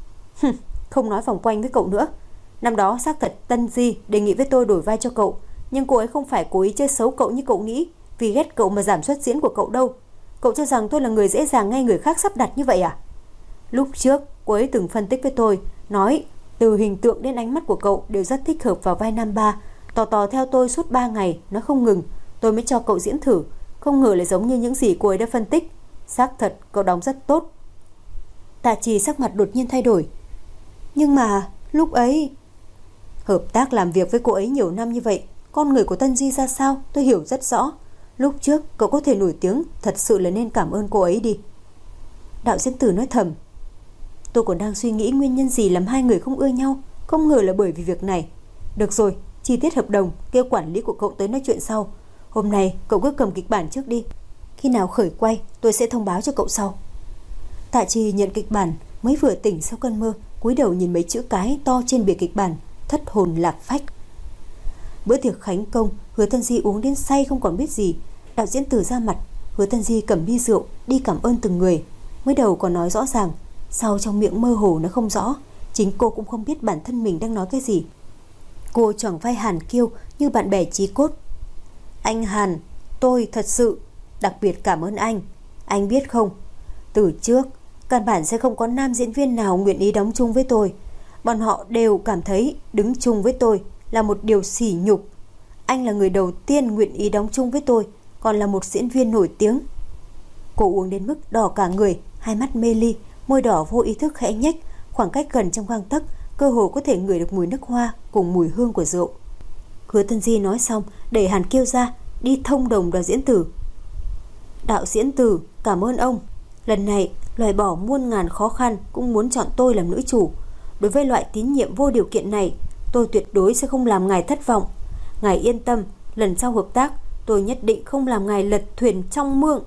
Không nói vòng quanh với cậu nữa. Năm đó xác thật Tân Di đề nghị với tôi đổi vai cho cậu, nhưng cô ấy không phải cố ý chơi xấu cậu như cậu nghĩ, vì ghét cậu mà giảm suất diễn của cậu đâu. Cậu cho rằng tôi là người dễ dàng nghe người khác sắp đặt như vậy à? Lúc trước cô ấy từng phân tích với tôi, nói từ hình tượng đến ánh mắt của cậu đều rất thích hợp vào vai nam 3, tò theo tôi suốt 3 ngày, nó không ngừng. Tôi mới cho cậu diễn thử, không ngờ lại giống như những gì cô ấy đã phân tích. Xác thật cậu đóng rất tốt. Tạ Trì sắc mặt đột nhiên thay đổi. Nhưng mà lúc ấy... Hợp tác làm việc với cô ấy nhiều năm như vậy, con người của Tân Di ra sao tôi hiểu rất rõ. Lúc trước cậu có thể nổi tiếng, thật sự là nên cảm ơn cô ấy đi. Đạo diễn Tử nói thầm. Tôi còn đang suy nghĩ nguyên nhân gì làm hai người không ưa nhau, không ngờ là bởi vì việc này. Được rồi, chi tiết hợp đồng kêu quản lý của cậu tới nói chuyện sau. Hôm nay cậu cứ cầm kịch bản trước đi, khi nào khởi quay tôi sẽ thông báo cho cậu sau. Tạ Trì nhận kịch bản, mới vừa tỉnh sau cơn mơ, cúi đầu nhìn mấy chữ cái to trên bìa kịch bản, thất hồn lạc phách. Bữa tiệc khánh công, Hứa Tân Di uống đến say không còn biết gì. Đạo diễn Từ ra mặt, Hứa Tân Di cầm ly rượu đi cảm ơn từng người. Mới đầu còn nói rõ ràng, sau trong miệng mơ hồ nó không rõ. Chính cô cũng không biết bản thân mình đang nói cái gì. Cô choàng vai Hàn Kiêu như bạn bè chí cốt. Anh Hàn, tôi thật sự đặc biệt cảm ơn anh. Anh biết không, từ trước căn bản sẽ không có nam diễn viên nào nguyện ý đóng chung với tôi. Bọn họ đều cảm thấy đứng chung với tôi là một điều sỉ nhục. Anh là người đầu tiên nguyện ý đóng chung với tôi, còn là một diễn viên nổi tiếng. Cô uống đến mức đỏ cả người, hai mắt mê ly, môi đỏ vô ý thức khẽ nhếch, khoảng cách gần trong gang tấc, cơ hồ có thể ngửi được mùi nước hoa cùng mùi hương của rượu. Hứa Tân Di nói xong, đẩy Hàn Kiêu ra, đi thông đồng đạo diễn Từ. Đạo diễn Từ, cảm ơn ông. Lần này loại bỏ muôn ngàn khó khăn cũng muốn chọn tôi làm nữ chủ. Đối với loại tín nhiệm vô điều kiện này, tôi tuyệt đối sẽ không làm ngài thất vọng. Ngài yên tâm, lần sau hợp tác tôi nhất định không làm ngài lật thuyền trong mương.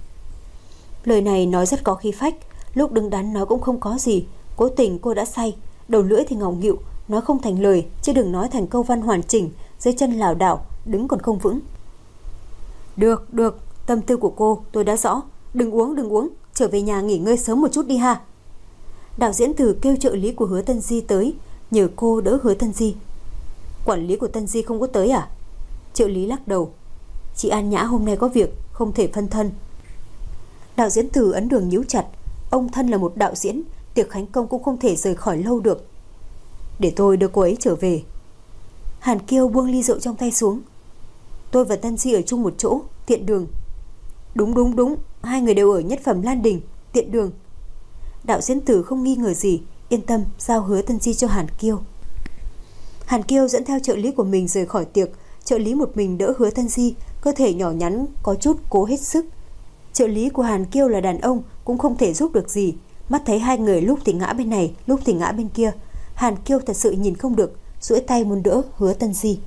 Lời này nói rất có khí phách, lúc đứng đắn nói cũng không có gì. Cố tình cô đã say, đầu lưỡi thì ngọng nghịu, nói không thành lời, chứ đừng nói thành câu văn hoàn chỉnh, dưới chân lảo đảo, đứng còn không vững. Được, tâm tư của cô tôi đã rõ. Đừng uống, trở về nhà nghỉ ngơi sớm một chút đi ha. Đạo diễn Từ kêu trợ lý của Hứa Tân Di tới, nhờ cô đỡ Hứa Tân Di. Quản lý của Tân Di không có tới à? Trợ lý lắc đầu. Chị An Nhã hôm nay có việc, không thể phân thân. Đạo diễn Từ ấn đường nhíu chặt. Ông thân là một đạo diễn, tiệc khánh công cũng không thể rời khỏi lâu được. Để tôi đưa cô ấy trở về. Hàn Kiêu buông ly rượu trong tay xuống. Tôi và Tân Di ở chung một chỗ, tiện đường. Đúng, hai người đều ở nhất phẩm Lan Đình, tiện đường. Đạo diễn Từ không nghi ngờ gì, yên tâm giao Hứa Tân Di cho Hàn Kiêu. Hàn Kiêu dẫn theo trợ lý của mình rời khỏi tiệc. Trợ lý một mình đỡ Hứa Tân Di, cơ thể nhỏ nhắn có chút cố hết sức. Trợ lý của Hàn Kiêu là đàn ông, cũng không thể giúp được gì. Mắt thấy hai người lúc thì ngã bên này, lúc thì ngã bên kia, Hàn Kiêu thật sự nhìn không được, duỗi tay muốn đỡ Hứa Tân Di.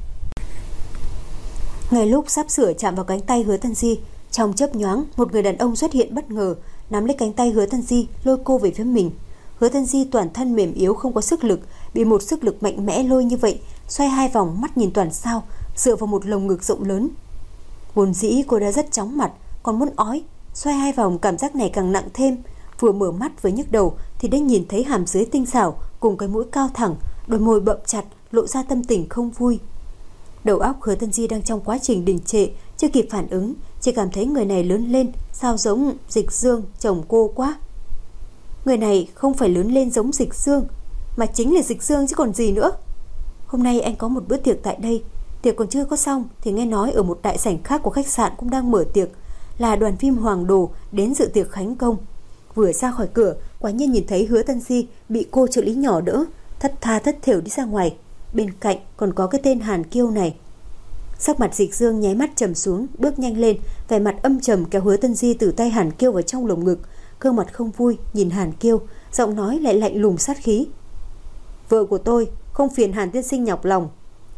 Ngay lúc sắp sửa chạm vào cánh tay Hứa Tân Di, trong chớp nhoáng, một người đàn ông xuất hiện bất ngờ, nắm lấy cánh tay Hứa Tân Di, lôi cô về phía mình. Hứa Tân Di toàn thân mềm yếu không có sức lực, bị một sức lực mạnh mẽ lôi như vậy, xoay hai vòng, mắt nhìn toàn sao, dựa vào một lồng ngực rộng lớn. Vốn dĩ cô đã rất chóng mặt, còn muốn ói, xoay hai vòng cảm giác này càng nặng thêm. Vừa mở mắt với nhức đầu thì đã nhìn thấy hàm dưới tinh xảo cùng cái mũi cao thẳng, đôi môi bậm chặt, lộ ra tâm tình không vui. Đầu óc Hứa Tân Di đang trong quá trình đình trệ, chưa kịp phản ứng, chỉ cảm thấy người này lớn lên sao giống Dịch Dương, chồng cô quá. Người này không phải lớn lên giống Dịch Dương, mà chính là Dịch Dương chứ còn gì nữa. Hôm nay anh có một bữa tiệc tại đây, tiệc còn chưa có xong thì nghe nói ở một đại sảnh khác của khách sạn cũng đang mở tiệc, là đoàn phim Hoàng Đồ đến dự tiệc khánh công. Vừa ra khỏi cửa, quả nhiên nhìn thấy Hứa Tân Di bị cô trợ lý nhỏ đỡ, thất tha thất thểu đi ra ngoài. Bên cạnh còn có cái tên Hàn Kiêu này. Sắc mặt Dịch Dương nháy mắt trầm xuống, bước nhanh lên, vẻ mặt âm trầm kéo Hứa Tân Di từ tay Hàn Kiêu vào trong lồng ngực, gương mặt không vui nhìn Hàn Kiêu, giọng nói lại lạnh lùng sát khí. Vợ của tôi, không phiền Hàn tiên sinh nhọc lòng.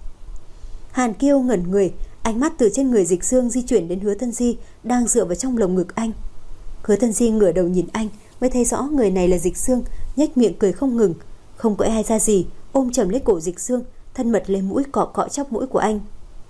Hàn Kiêu ngẩn người, ánh mắt từ trên người Dịch Dương di chuyển đến Hứa Tân Di đang dựa vào trong lồng ngực anh. Hứa Tân Di ngửa đầu nhìn anh, mới thấy rõ người này là Dịch Dương, nhếch miệng cười không ngừng, không có ai ra gì, ôm chầm lấy cổ Dịch Dương, thân mật lấy mũi cọ cọ chóp mũi của anh.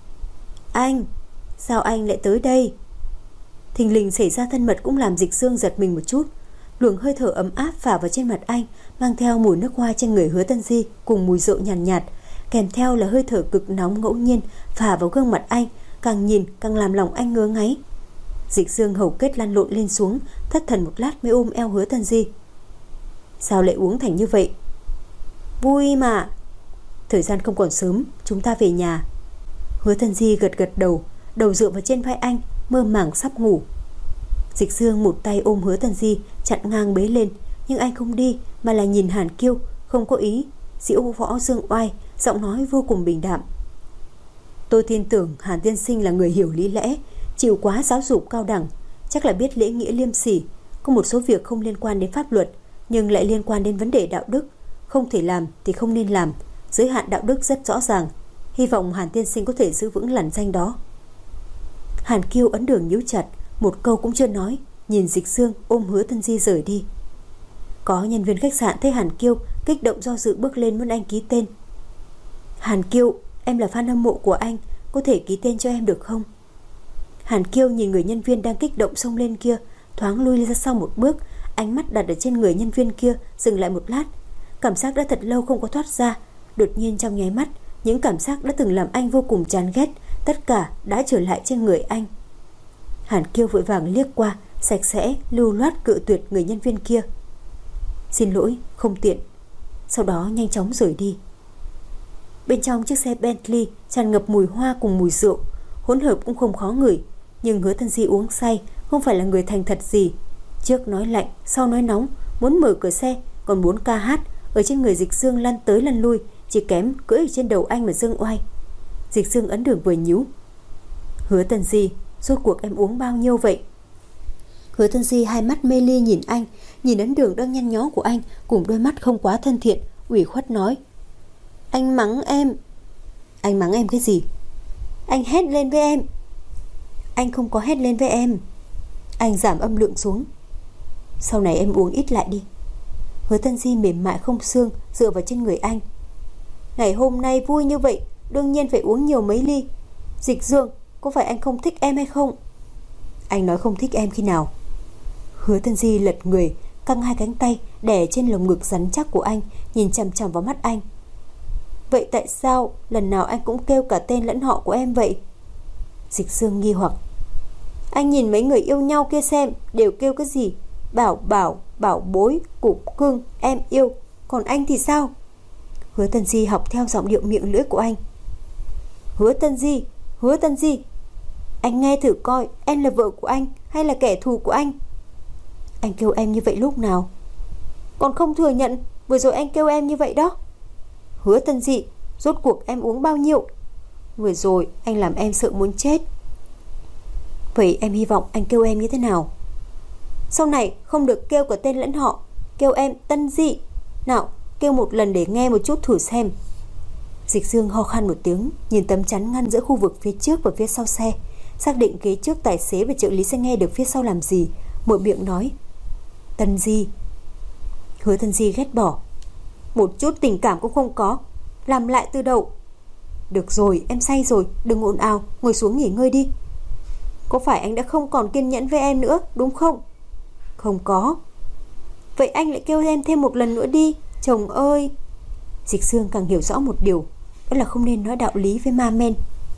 Anh, sao anh lại tới đây? Thình lình xảy ra thân mật cũng làm Dịch Dương giật mình một chút. Luồng hơi thở ấm áp phả vào trên mặt anh, mang theo mùi nước hoa trên người Hứa Tân Di cùng mùi rượu nhàn nhạt, kèm theo là hơi thở cực nóng ngẫu nhiên phả vào gương mặt anh, càng nhìn càng làm lòng anh ngứa ngáy. Dịch Dương hầu kết lăn lộn lên xuống, thất thần một lát mới ôm eo Hứa Tân Di. Sao lại uống thành như vậy? Vui mà. Thời gian không còn sớm, chúng ta về nhà. Hứa Tân Di gật gật đầu, đầu dựa vào trên vai anh, mơ màng sắp ngủ. Dịch Dương một tay ôm Hứa Tân Di, chặn ngang bế lên, nhưng anh không đi mà là nhìn Hàn Kiêu, không có ý giễu võ dương oai, giọng nói vô cùng bình đạm. Tôi tin tưởng Hàn tiên sinh là người hiểu lý lẽ, chịu quá giáo dục cao đẳng, chắc là biết lễ nghĩa liêm sỉ. Có một số việc không liên quan đến pháp luật, nhưng lại liên quan đến vấn đề đạo đức, không thể làm thì không nên làm, giới hạn đạo đức rất rõ ràng. Hy vọng Hàn tiên sinh có thể giữ vững làn danh đó. Hàn Kiêu ấn đường nhíu chặt, một câu cũng chưa nói, nhìn Dịch Dương ôm Hứa Tân Di rời đi. Có nhân viên khách sạn thấy Hàn Kiêu kích động do dự bước lên muốn anh ký tên. Hàn Kiêu, em là fan hâm mộ của anh, có thể ký tên cho em được không? Hàn Kiêu nhìn người nhân viên đang kích động xông lên kia, thoáng lui ra sau một bước, ánh mắt đặt ở trên người nhân viên kia, dừng lại một lát. Cảm giác đã thật lâu không có thoát ra, đột nhiên trong nháy mắt, những cảm giác đã từng làm anh vô cùng chán ghét, tất cả đã trở lại trên người anh. Hàn Kiêu vội vàng liếc qua, sạch sẽ, lưu loát cự tuyệt người nhân viên kia. Xin lỗi, không tiện. Sau đó nhanh chóng rời đi. Bên trong chiếc xe Bentley tràn ngập mùi hoa cùng mùi rượu, hỗn hợp cũng không khó ngửi. Nhưng Hứa Tân Di uống say, không phải là người thành thật gì. Trước nói lạnh, sau nói nóng, muốn mở cửa xe, còn muốn ca hát, ở trên người Dịch Dương lăn tới lăn lui, chỉ kém cưỡi ở trên đầu anh mà dương oai. Dịch Dương ấn đường vừa nhíu. Hứa Tân Di, rốt cuộc em uống bao nhiêu vậy? Hứa Tân Di hai mắt mê ly nhìn anh, nhìn ấn đường đang nhăn nhó của anh, cùng đôi mắt không quá thân thiện, ủy khuất nói. Anh mắng em. Anh mắng em cái gì? Anh hét lên với em. Anh không có hét lên với em. Anh giảm âm lượng xuống. Sau này em uống ít lại đi. Hứa Tân Di mềm mại không xương dựa vào trên người anh. Ngày hôm nay vui như vậy, đương nhiên phải uống nhiều mấy ly. Dịch Dương, có phải anh không thích em hay không? Anh nói không thích em khi nào? Hứa Tân Di lật người, căng hai cánh tay đè trên lồng ngực rắn chắc của anh, nhìn chằm chằm vào mắt anh. Vậy tại sao lần nào anh cũng kêu cả tên lẫn họ của em vậy? Dịch Dương nghi hoặc. Anh nhìn mấy người yêu nhau kia xem, đều kêu cái gì? Bảo bảo, bảo bối, cục cưng, em yêu. Còn anh thì sao? Hứa Tân Di học theo giọng điệu miệng lưỡi của anh. Hứa Tân Di, Hứa Tân Di, anh nghe thử coi, em là vợ của anh hay là kẻ thù của anh? Anh kêu em như vậy lúc nào? Còn không thừa nhận, vừa rồi anh kêu em như vậy đó. Hứa Tân Di, rốt cuộc em uống bao nhiêu? Vừa rồi anh làm em sợ muốn chết. Vậy em hy vọng anh kêu em như thế nào? Sau này không được kêu cả tên lẫn họ, kêu em Tân Di. Nào, kêu một lần để nghe một chút thử xem. Dịch Dương ho khan một tiếng, nhìn tấm chắn ngăn giữa khu vực phía trước và phía sau xe, xác định ghế trước tài xế và trợ lý sẽ nghe được phía sau làm gì, mở miệng nói. Tân Di. Hứa Tân Di ghét bỏ. Một chút tình cảm cũng không có, làm lại từ đầu. Được rồi, em say rồi, đừng ồn ào, ngồi xuống nghỉ ngơi đi. Có phải anh đã không còn kiên nhẫn với em nữa, đúng không? Không có. Vậy anh lại kêu em thêm một lần nữa đi, chồng ơi. Dịch Dương càng hiểu rõ một điều, đó là không nên nói đạo lý với ma men.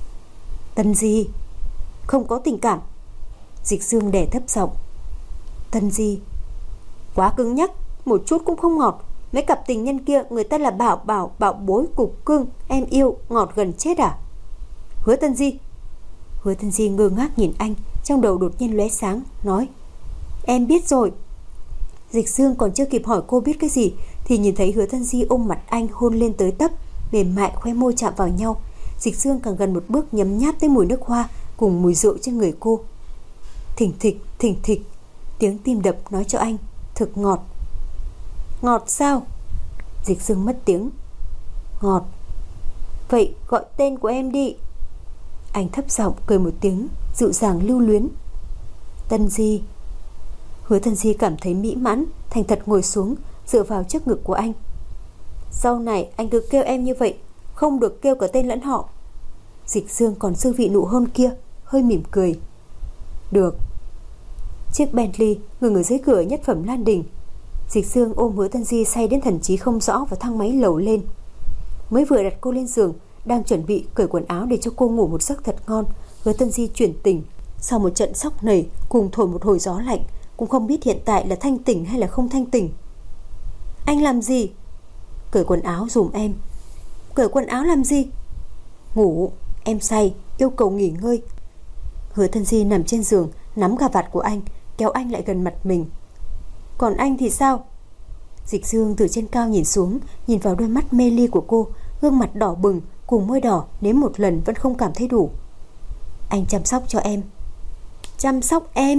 Tân Di. Không có tình cảm. Dịch Dương đè thấp giọng. Tân Di. Quá cứng nhắc, một chút cũng không ngọt. Mấy cặp tình nhân kia người ta là bảo bảo, bảo bối, cục cưng, em yêu, ngọt gần chết à? Hứa Tân Di. Hứa Tân Di ngơ ngác nhìn anh, trong đầu đột nhiên lóe sáng, nói. Em biết rồi. Dịch Dương còn chưa kịp hỏi cô biết cái gì thì nhìn thấy Hứa Tân Di ôm mặt anh, hôn lên tới tấp, mềm mại khóe môi chạm vào nhau. Dịch Dương càng gần một bước, nhấm nháp tới mùi nước hoa cùng mùi rượu trên người cô. Thình thịch, thình thịch, tiếng tim đập nói cho anh thực ngọt. Ngọt sao? Dịch Dương mất tiếng. Ngọt. Vậy gọi tên của em đi. Anh thấp giọng cười một tiếng, dịu dàng lưu luyến. Tân Di. Hứa Tân Di cảm thấy mỹ mãn, thành thật ngồi xuống, dựa vào trước ngực của anh. Sau này anh cứ kêu em như vậy, không được kêu cả tên lẫn họ. Dịch Dương còn dư vị nụ hôn kia, hơi mỉm cười. Được. Chiếc Bentley ngừng ở dưới cửa nhất phẩm Lan Đình. Dịch Dương ôm Hứa Tân Di say đến thần trí không rõ và thang máy lầu lên. Mới vừa đặt cô lên giường, đang chuẩn bị cởi quần áo để cho cô ngủ một giấc thật ngon, Hứa Tân Di chuyển tỉnh. Sau một trận sốc nảy cùng thổi một hồi gió lạnh, cũng không biết hiện tại là thanh tỉnh hay là không thanh tỉnh. Anh làm gì? Cởi quần áo dùm em. Cởi quần áo làm gì? Ngủ, em say, yêu cầu nghỉ ngơi. Hứa Tân Di nằm trên giường, nắm cà vạt của anh, kéo anh lại gần mặt mình. Còn anh thì sao? Dịch Dương từ trên cao nhìn xuống, nhìn vào đôi mắt mê ly của cô, gương mặt đỏ bừng cùng môi đỏ, nếm một lần vẫn không cảm thấy đủ. Anh chăm sóc cho em. Chăm sóc em?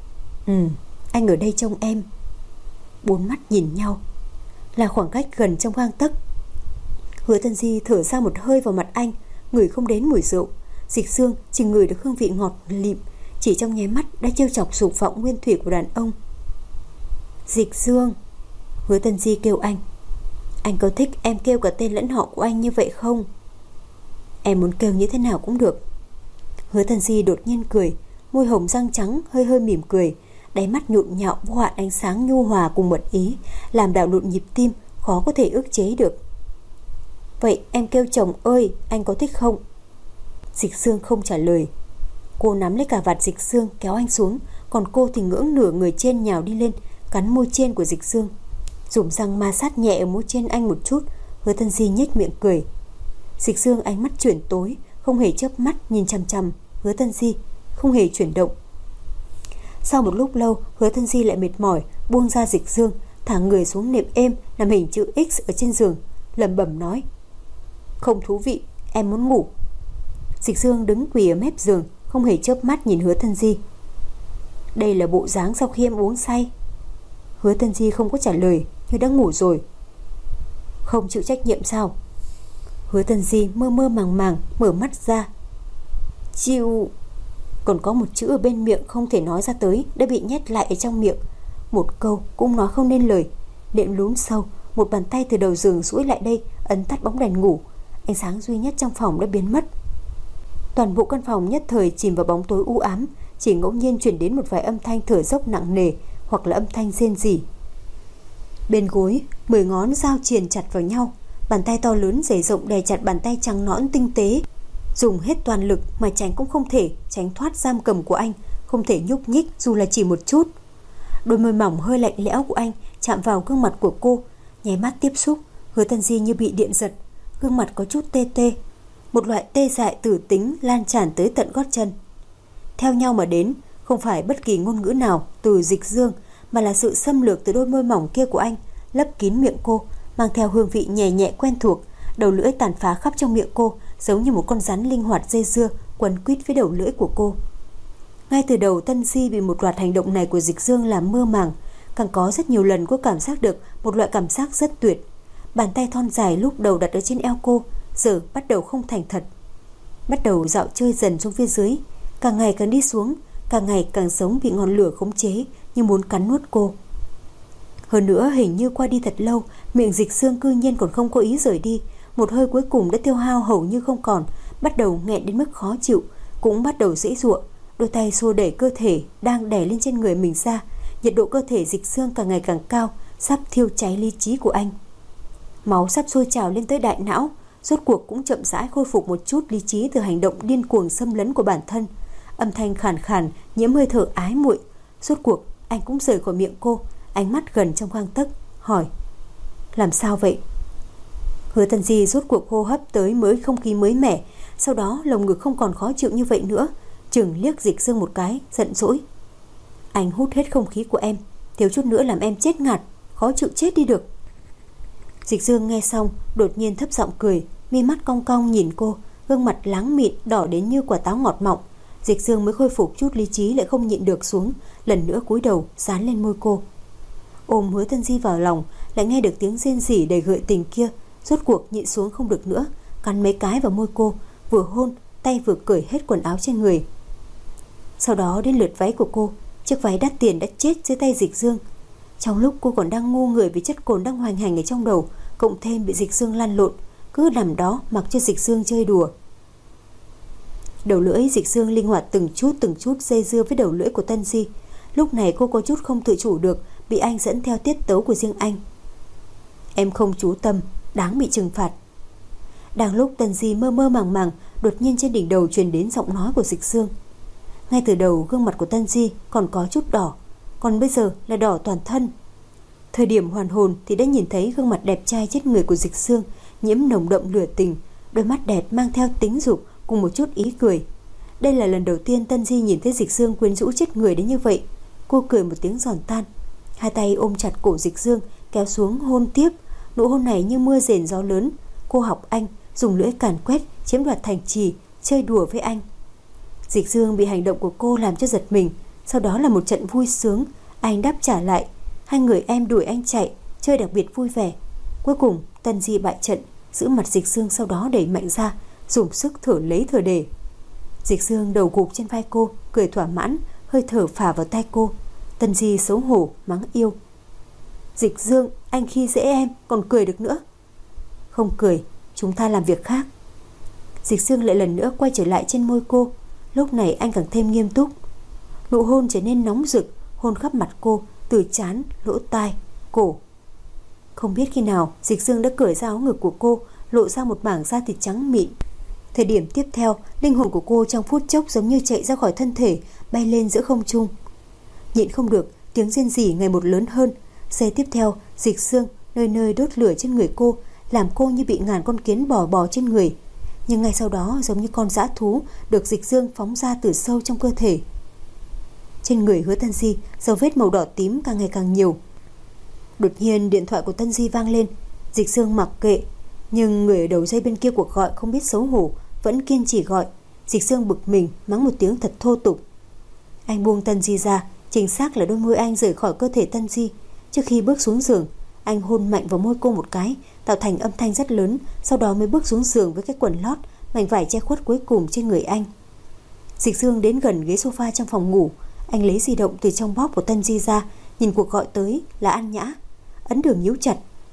Anh ở đây trông em. Bốn mắt nhìn nhau, là khoảng cách gần trong gang tấc. Hứa Tân Di thở ra một hơi vào mặt anh, ngửi không đến mùi rượu. Dịch Dương chỉ ngửi được hương vị ngọt lịm, chỉ trong nháy mắt đã trêu chọc dục vọng nguyên thủy của đàn ông. Dịch Dương. Hứa Tân Di kêu anh. Anh có thích em kêu cả tên lẫn họ của anh như vậy không? Em muốn kêu như thế nào cũng được. Hứa Tân Di đột nhiên cười, môi hồng răng trắng hơi hơi mỉm cười, đáy mắt nhụn nhạo vô hạn ánh sáng nhu hòa cùng mật ý, làm đảo lộn nhịp tim khó có thể ức chế được. Vậy em kêu chồng ơi, anh có thích không? Dịch Dương không trả lời. Cô nắm lấy cà vạt Dịch Dương kéo anh xuống, còn cô thì ngưỡng nửa người trên nhào đi lên, cắn môi trên của Dịch Dương, dùng răng ma sát nhẹ ở môi trên anh một chút. Hứa Tân Di nhếch miệng cười. Dịch Dương ánh mắt chuyển tối, không hề chớp mắt nhìn chằm chằm Hứa Tân Di, không hề chuyển động. Sau một lúc lâu, Hứa Tân Di lại mệt mỏi, buông ra Dịch Dương, thả người xuống nệm êm làm hình chữ X ở trên giường, lẩm bẩm nói. Không thú vị, em muốn ngủ. Dịch Dương đứng quỳ ở mép giường, không hề chớp mắt nhìn Hứa Tân Di. Đây là bộ dáng sau khi em uống say. Hứa Tân Di không có trả lời, như đã ngủ rồi. Không chịu trách nhiệm sao? Hứa Tân Di mơ mơ màng màng mở mắt ra. Chịu. Còn có một chữ ở bên miệng không thể nói ra tới, đã bị nhét lại ở trong miệng. Một câu cũng nói không nên lời. Nệm lún sâu, một bàn tay từ đầu giường duỗi lại đây, ấn tắt bóng đèn ngủ. Ánh sáng duy nhất trong phòng đã biến mất. Toàn bộ căn phòng nhất thời chìm vào bóng tối u ám, chỉ ngẫu nhiên truyền đến một vài âm thanh thở dốc nặng nề hoặc là âm thanh rên rỉ. Bên gối, 10 ngón dao chìền chặt vào nhau, bàn tay to lớn dày rộng đè chặt bàn tay trắng nõn tinh tế, dùng hết toàn lực mà tránh cũng không thể tránh thoát giam cầm của anh, không thể nhúc nhích dù là chỉ một chút. Đôi môi mỏng hơi lạnh lẽo của anh chạm vào gương mặt của cô, nháy mắt tiếp xúc, Hứa Tân Di như bị điện giật, gương mặt có chút tê tê, một loại tê dại tử tính lan tràn tới tận gót chân. Theo nhau mà đến, không phải bất kỳ ngôn ngữ nào từ Dịch Dương, mà là sự xâm lược từ đôi môi mỏng kia của anh, lấp kín miệng cô, mang theo hương vị nhẹ nhẹ quen thuộc, đầu lưỡi tàn phá khắp trong miệng cô, giống như một con rắn linh hoạt dây dưa quấn quýt với đầu lưỡi của cô. Ngay từ đầu, Tân Di bị một loạt hành động này của Dịch Dương làm mơ màng, càng có rất nhiều lần cô cảm giác được một loại cảm giác rất tuyệt. Bàn tay thon dài lúc đầu đặt ở trên eo cô, giờ bắt đầu không thành thật, bắt đầu dạo chơi dần xuống phía dưới, càng ngày càng đi xuống, càng ngày càng giống bị ngọn lửa khống chế, như muốn cắn nuốt cô. Hơn nữa, hình như qua đi thật lâu, miệng Dịch Dương cư nhiên còn không có ý rời đi, một hơi cuối cùng đã tiêu hao hầu như không còn, bắt đầu nghẹn đến mức khó chịu, cũng bắt đầu giãy giụa, đôi tay xô đẩy cơ thể đang đè lên trên người mình ra. Nhiệt độ cơ thể Dịch Dương càng ngày càng cao, sắp thiêu cháy lý trí của anh. Máu sắp sôi trào lên tới đại não, rốt cuộc cũng chậm rãi khôi phục một chút lý trí từ hành động điên cuồng xâm lấn của bản thân. Âm thanh khàn khàn nhiễm hơi thở ái muội. Rốt cuộc anh cũng rời khỏi miệng cô, ánh mắt gần trong gang tấc, hỏi: làm sao vậy? Hứa Tân Di rốt cuộc hô hấp tới mới không khí mới mẻ, sau đó lồng ngực không còn khó chịu như vậy nữa, chừng liếc Dịch Dương một cái, giận dỗi: anh hút hết không khí của em, thiếu chút nữa làm em chết ngạt, khó chịu chết đi được. Dịch Dương nghe xong đột nhiên thấp giọng cười, mi mắt cong cong nhìn cô, gương mặt láng mịn đỏ đến như quả táo ngọt mọng. Dịch Dương mới khôi phục chút lý trí lại không nhịn được xuống, lần nữa cúi đầu dán lên môi cô, ôm Hứa Tân Di vào lòng, lại nghe được tiếng rên rỉ đầy gợi tình kia, rốt cuộc nhịn xuống không được nữa, cắn mấy cái vào môi cô, vừa hôn tay vừa cởi hết quần áo trên người. Sau đó đến lượt váy của cô, chiếc váy đắt tiền đã chết dưới tay Dịch Dương. Trong lúc cô còn đang ngu người vì chất cồn đang hoành hành ở trong đầu, cộng thêm bị Dịch Dương lăn lộn, cứ nằm đó mặc cho Dịch Dương chơi đùa. Đầu lưỡi Dịch Dương linh hoạt từng chút dây dưa với đầu lưỡi của Tân Di. Lúc này cô có chút không tự chủ được, bị anh dẫn theo tiết tấu của riêng anh. Em không chú tâm, đáng bị trừng phạt. Đang lúc Tân Di mơ mơ màng màng, đột nhiên trên đỉnh đầu truyền đến giọng nói của Dịch Dương. Ngay từ đầu gương mặt của Tân Di còn có chút đỏ, còn bây giờ là đỏ toàn thân. Thời điểm hoàn hồn thì đã nhìn thấy gương mặt đẹp trai chết người của Dịch Dương, nhiễm nồng đậm lửa tình, đôi mắt đẹp mang theo tính dục cùng một chút ý cười. Đây là lần đầu tiên Tân Di nhìn thấy Dịch Dương quyến rũ chết người đến như vậy. Cô cười một tiếng giòn tan, hai tay ôm chặt cổ Dịch Dương, kéo xuống hôn tiếp. Nụ hôn này như mưa rền gió lớn. Cô học anh, dùng lưỡi càn quét, chiếm đoạt thành trì, chơi đùa với anh. Dịch Dương bị hành động của cô làm cho giật mình, sau đó là một trận vui sướng, anh đáp trả lại. Hai người em đuổi anh chạy, chơi đặc biệt vui vẻ. Cuối cùng Tân Di bại trận, giữ mặt Dịch Dương, sau đó đẩy mạnh ra, dùng sức thở lấy thở để. Dịch Dương đầu gục trên vai cô, cười thỏa mãn, hơi thở phả vào tai cô. Tân Di xấu hổ mắng yêu: Dịch Dương, anh khi dễ em còn cười được nữa. Không cười, chúng ta làm việc khác. Dịch Dương lại lần nữa quay trở lại trên môi cô. Lúc này anh càng thêm nghiêm túc. Nụ hôn trở nên nóng rực, hôn khắp mặt cô, từ trán, lỗ tai, cổ. Không biết khi nào Dịch Dương đã cởi ra áo ngực của cô, lộ ra một mảng da thịt trắng mịn. Thời điểm tiếp theo, linh hồn của cô trong phút chốc giống như chạy ra khỏi thân thể, bay lên giữa không trung. Nhịn không được, tiếng rên rỉ ngày một lớn hơn. Giây tiếp theo, Dịch Dương nơi nơi đốt lửa trên người cô, làm cô như bị ngàn con kiến bò trên người. Nhưng ngay sau đó, giống như con dã thú được Dịch Dương phóng ra từ sâu trong cơ thể. Trên người Hứa Tân Di, dấu vết màu đỏ tím càng ngày càng nhiều. Đột nhiên điện thoại của Tân Di vang lên. Dịch Dương mặc kệ, nhưng người ở đầu dây bên kia cuộc gọi không biết xấu hổ, vẫn kiên trì gọi. Dịch Dương bực mình, mắng một tiếng thật thô tục. Anh buông Tân Di ra, chính xác là đôi môi anh rời khỏi cơ thể Tân Di. Trước khi bước xuống giường, anh hôn mạnh vào môi cô một cái, tạo thành âm thanh rất lớn, sau đó mới bước xuống giường với cái quần lót, mảnh vải che khuất cuối cùng trên người anh. Dịch Dương đến gần ghế sofa trong phòng ngủ, anh lấy di động từ trong bóp của Tân Di ra, nhìn cuộc gọi tới là An Nhã. Ấn Đường nhíu chặt,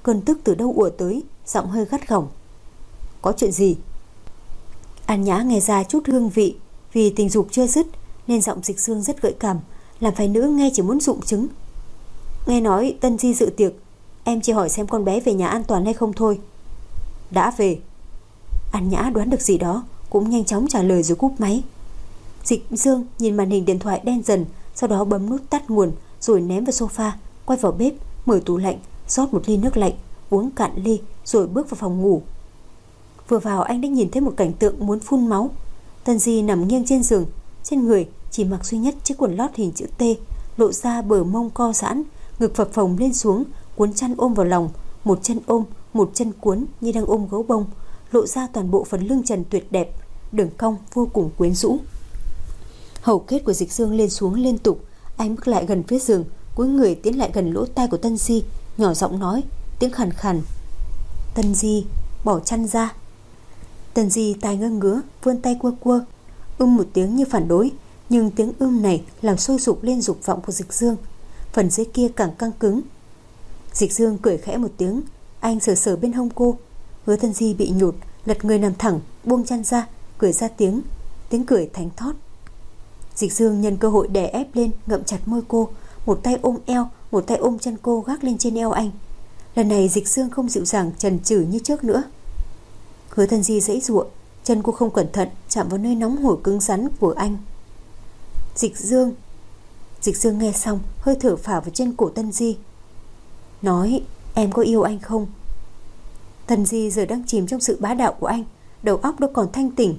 Cơn tức từ đâu ùa tới, giọng hơi gắt gỏng. Có chuyện gì? An Nhã nghe ra chút hương vị, vì tình dục chưa dứt nên giọng Dịch Dương rất gợi cảm, làm phái nữ nghe chỉ muốn rụng trứng. Nghe nói Tân Di dự tiệc, em chỉ hỏi xem con bé về nhà an toàn hay không thôi. Đã về. An Nhã đoán được gì đó, cũng nhanh chóng trả lời rồi cúp máy. Dịch Dương nhìn màn hình điện thoại đen dần, sau đó bấm nút tắt nguồn rồi ném vào sofa, quay vào bếp, mở tủ lạnh, rót một ly nước lạnh, uống cạn ly rồi bước vào phòng ngủ. Vừa vào anh đã nhìn thấy một cảnh tượng muốn phun máu. Tân Di nằm nghiêng trên giường, trên người chỉ mặc duy nhất chiếc quần lót hình chữ T, lộ ra bờ mông co giãn, ngực phập phồng lên xuống, cuốn chăn ôm vào lòng, một chân ôm, một chân cuốn như đang ôm gấu bông, lộ ra toàn bộ phần lưng trần tuyệt đẹp, đường cong vô cùng quyến rũ. Hầu kết của Dịch Dương lên xuống liên tục, anh bước lại gần phía giường, cúi người tiến lại gần lỗ tai của Tân Di, nhỏ giọng nói, tiếng khàn khàn. Tân Di, bỏ chăn ra. Tân Di tai ngơ ngứa, vươn tay quơ quơ, một tiếng như phản đối, nhưng tiếng này làm sôi sục lên dục vọng của Dịch Dương. Phần dưới kia càng căng cứng. Dịch Dương cười khẽ một tiếng, anh sờ sờ bên hông cô. Hứa Tân Di bị nhột, lật người nằm thẳng, buông chăn ra, cười ra tiếng cười thánh thót. Dịch Dương nhân cơ hội đè ép lên, ngậm chặt môi cô, một tay ôm eo, một tay ôm chân cô gác lên trên eo anh. Lần này Dịch Dương không dịu dàng chần chừ như trước nữa. Hứa Tân Di giãy giụa, chân cô không cẩn thận chạm vào nơi nóng hổi cứng rắn của anh. Dịch Dương nghe xong hơi thở phào vào trên cổ Tân Di, nói, em có yêu anh không? Tân Di giờ đang chìm trong sự bá đạo của anh, đầu óc đâu còn thanh tỉnh.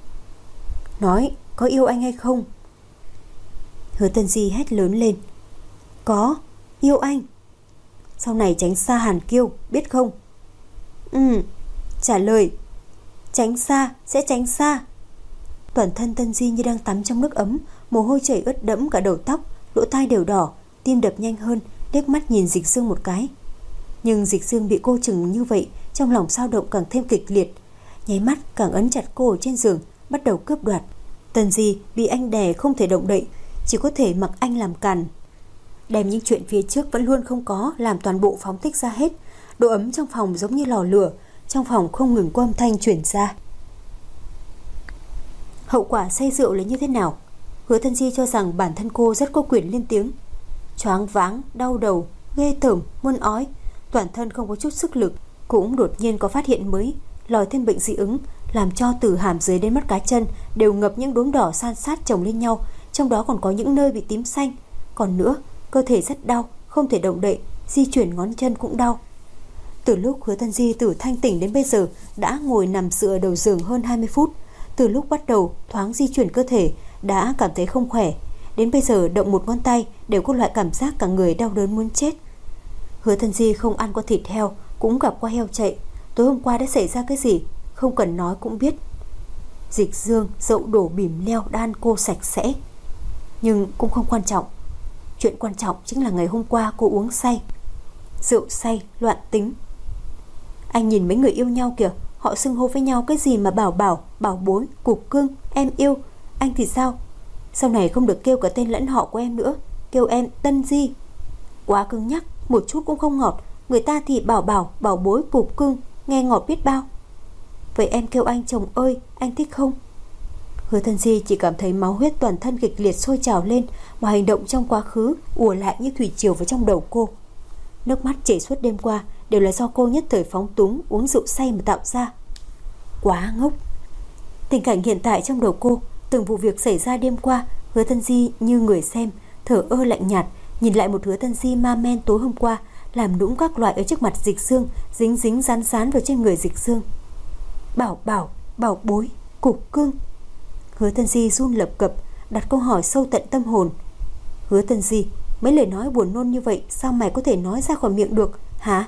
Nói, có yêu anh hay không? Hứa Tân Di hét lớn lên. Có, yêu anh. Sau này tránh xa Hàn Kiêu, biết không? Trả lời. Tránh xa, sẽ tránh xa. Toàn thân Tân Di như đang tắm trong nước ấm, mồ hôi chảy ướt đẫm cả đầu tóc, lỗ tai đều đỏ, tim đập nhanh hơn, liếc mắt nhìn Dịch Dương một cái. Nhưng Dịch Dương bị cô chừng như vậy, trong lòng dao động càng thêm kịch liệt, nháy mắt càng ấn chặt cô ở trên giường, bắt đầu cướp đoạt. Tân Di bị anh đè không thể động đậy, chỉ có thể mặc anh làm càn, đem những chuyện phía trước vẫn luôn không có làm toàn bộ phóng thích ra hết. Độ ấm trong phòng giống như lò lửa, trong phòng không ngừng có âm thanh chuyển ra. Hậu quả say rượu là như thế nào? Hứa Tân Di cho rằng bản thân cô rất có quyền lên tiếng. Choáng váng, đau đầu, ghê tởm, muốn ói, toàn thân không có chút sức lực. Cũng đột nhiên có phát hiện mới, lòi thêm bệnh dị ứng, làm cho từ hàm dưới đến mắt cá chân đều ngập những đốm đỏ san sát chồng lên nhau, trong đó còn có những nơi bị tím xanh. Còn nữa, cơ thể rất đau, không thể động đậy, di chuyển ngón chân cũng đau. Từ lúc Hứa Tân Di từ thanh tỉnh đến bây giờ đã ngồi nằm dựa đầu giường hơn 20 phút. Từ lúc bắt đầu thoáng di chuyển cơ thể đã cảm thấy không khỏe, đến bây giờ động một ngón tay đều có loại cảm giác cả người đau đớn muốn chết. Hứa Tân Di không ăn qua thịt heo, cũng gặp qua heo chạy. Tối hôm qua đã xảy ra cái gì không cần nói cũng biết. Dịch Dương dậu đổ bìm leo đan cô sạch sẽ, nhưng cũng không quan trọng. Chuyện quan trọng chính là ngày hôm qua cô uống say, rượu say, loạn tính. Anh nhìn mấy người yêu nhau kìa, họ xưng hô với nhau cái gì mà bảo bảo, bảo bối, cục cưng, em yêu. Anh thì sao? Sau này không được kêu cả tên lẫn họ của em nữa, kêu em Tân Di. Quá cứng nhắc, một chút cũng không ngọt. Người ta thì bảo bảo, bảo bối, cục cưng, nghe ngọt biết bao. Vậy em kêu anh chồng ơi, anh thích không? Hứa Tân Di chỉ cảm thấy máu huyết toàn thân kịch liệt sôi trào lên, mà hành động trong quá khứ ùa lại như thủy triều vào trong đầu cô. Nước mắt chảy suốt đêm qua đều là do cô nhất thời phóng túng uống rượu say mà tạo ra. Quá ngốc. Tình cảnh hiện tại trong đầu cô, từng vụ việc xảy ra đêm qua, Hứa Tân Di như người xem, thở ơ lạnh nhạt, nhìn lại một Hứa Tân Di ma men tối hôm qua, làm nũng các loại ở trước mặt Dịch Dương, dính dính dán dán vào trên người Dịch Dương. Bảo bảo, bảo bối, cục cưng. Hứa Tân Di run lập cập, đặt câu hỏi sâu tận tâm hồn. Hứa Tân Di, mấy lời nói buồn nôn như vậy sao mày có thể nói ra khỏi miệng được hả?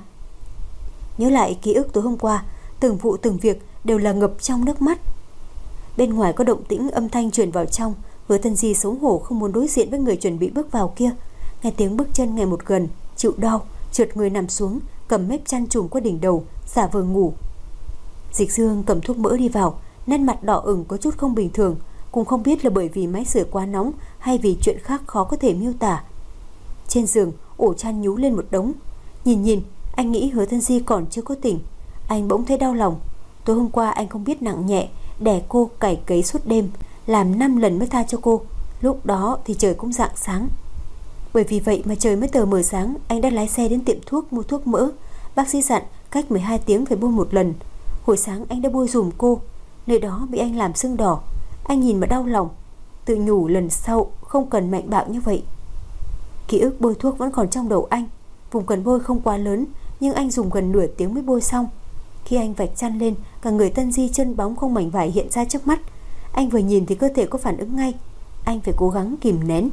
Nhớ lại ký ức tối hôm qua, từng vụ từng việc đều là ngập trong nước mắt. Bên ngoài có động tĩnh âm thanh truyền vào trong. Hứa Tân Di xấu hổ không muốn đối diện với người chuẩn bị bước vào kia. Nghe tiếng bước chân ngày một gần, chịu đau, trượt người nằm xuống, cầm mép chăn trùm qua đỉnh đầu, giả vờ ngủ. Dịch Dương cầm thuốc mỡ đi vào, nét mặt đỏ ửng có chút không bình thường, cũng không biết là bởi vì máy sưởi quá nóng hay vì chuyện khác khó có thể miêu tả. Trên giường, ổ chăn nhú lên một đống. Nhìn, Anh nghĩ Hứa Tân Di còn chưa có tỉnh. Anh bỗng thấy đau lòng. Tối hôm qua anh không biết nặng nhẹ, đè cô cày cấy suốt đêm, làm 5 lần mới tha cho cô. Lúc đó thì trời cũng rạng sáng. Bởi vì vậy mà trời mới tờ mờ sáng, anh đã lái xe đến tiệm thuốc mua thuốc mỡ. Bác sĩ dặn cách 12 tiếng phải bôi một lần. Hồi sáng anh đã bôi dùm cô. Nơi đó bị anh làm sưng đỏ. Anh nhìn mà đau lòng, tự nhủ lần sau không cần mạnh bạo như vậy. Ký ức bôi thuốc vẫn còn trong đầu anh. Vùng cần bôi không quá lớn, nhưng anh dùng gần nửa tiếng mới bôi xong. Khi anh vạch chăn lên, cả người Tân Di chân bóng không mảnh vải hiện ra trước mắt. Anh vừa nhìn thì cơ thể có phản ứng ngay. Anh phải cố gắng kìm nén.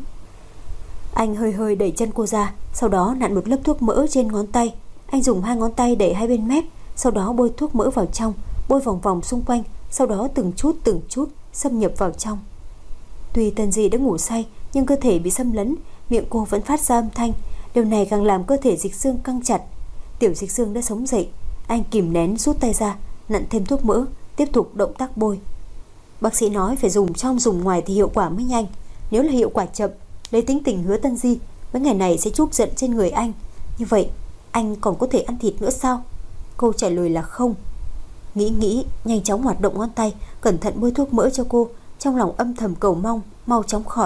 Anh hơi hơi đẩy chân cô ra, sau đó nặn một lớp thuốc mỡ trên ngón tay. Anh dùng 2 ngón tay đẩy hai bên mép, sau đó bôi thuốc mỡ vào trong, bôi vòng vòng xung quanh, sau đó từng chút xâm nhập vào trong. Tuy Tân Di đã ngủ say, nhưng cơ thể bị xâm lấn, miệng cô vẫn phát ra âm thanh. Điều này càng làm cơ thể Dịch Dương căng chặt. Tiểu Dịch Dương đã sống dậy. Anh kìm nén rút tay ra, nặn thêm thuốc mỡ, tiếp tục động tác bôi. Bác sĩ nói phải dùng trong dùng ngoài thì hiệu quả mới nhanh. Nếu là hiệu quả chậm, lấy tính tình Hứa Tân Di, mấy ngày này sẽ trút giận trên người anh. Như vậy anh còn có thể ăn thịt nữa sao? Câu trả lời là không. Nghĩ nhanh chóng hoạt động ngón tay, cẩn thận bôi thuốc mỡ cho cô, trong lòng âm thầm cầu mong mau chóng khỏi.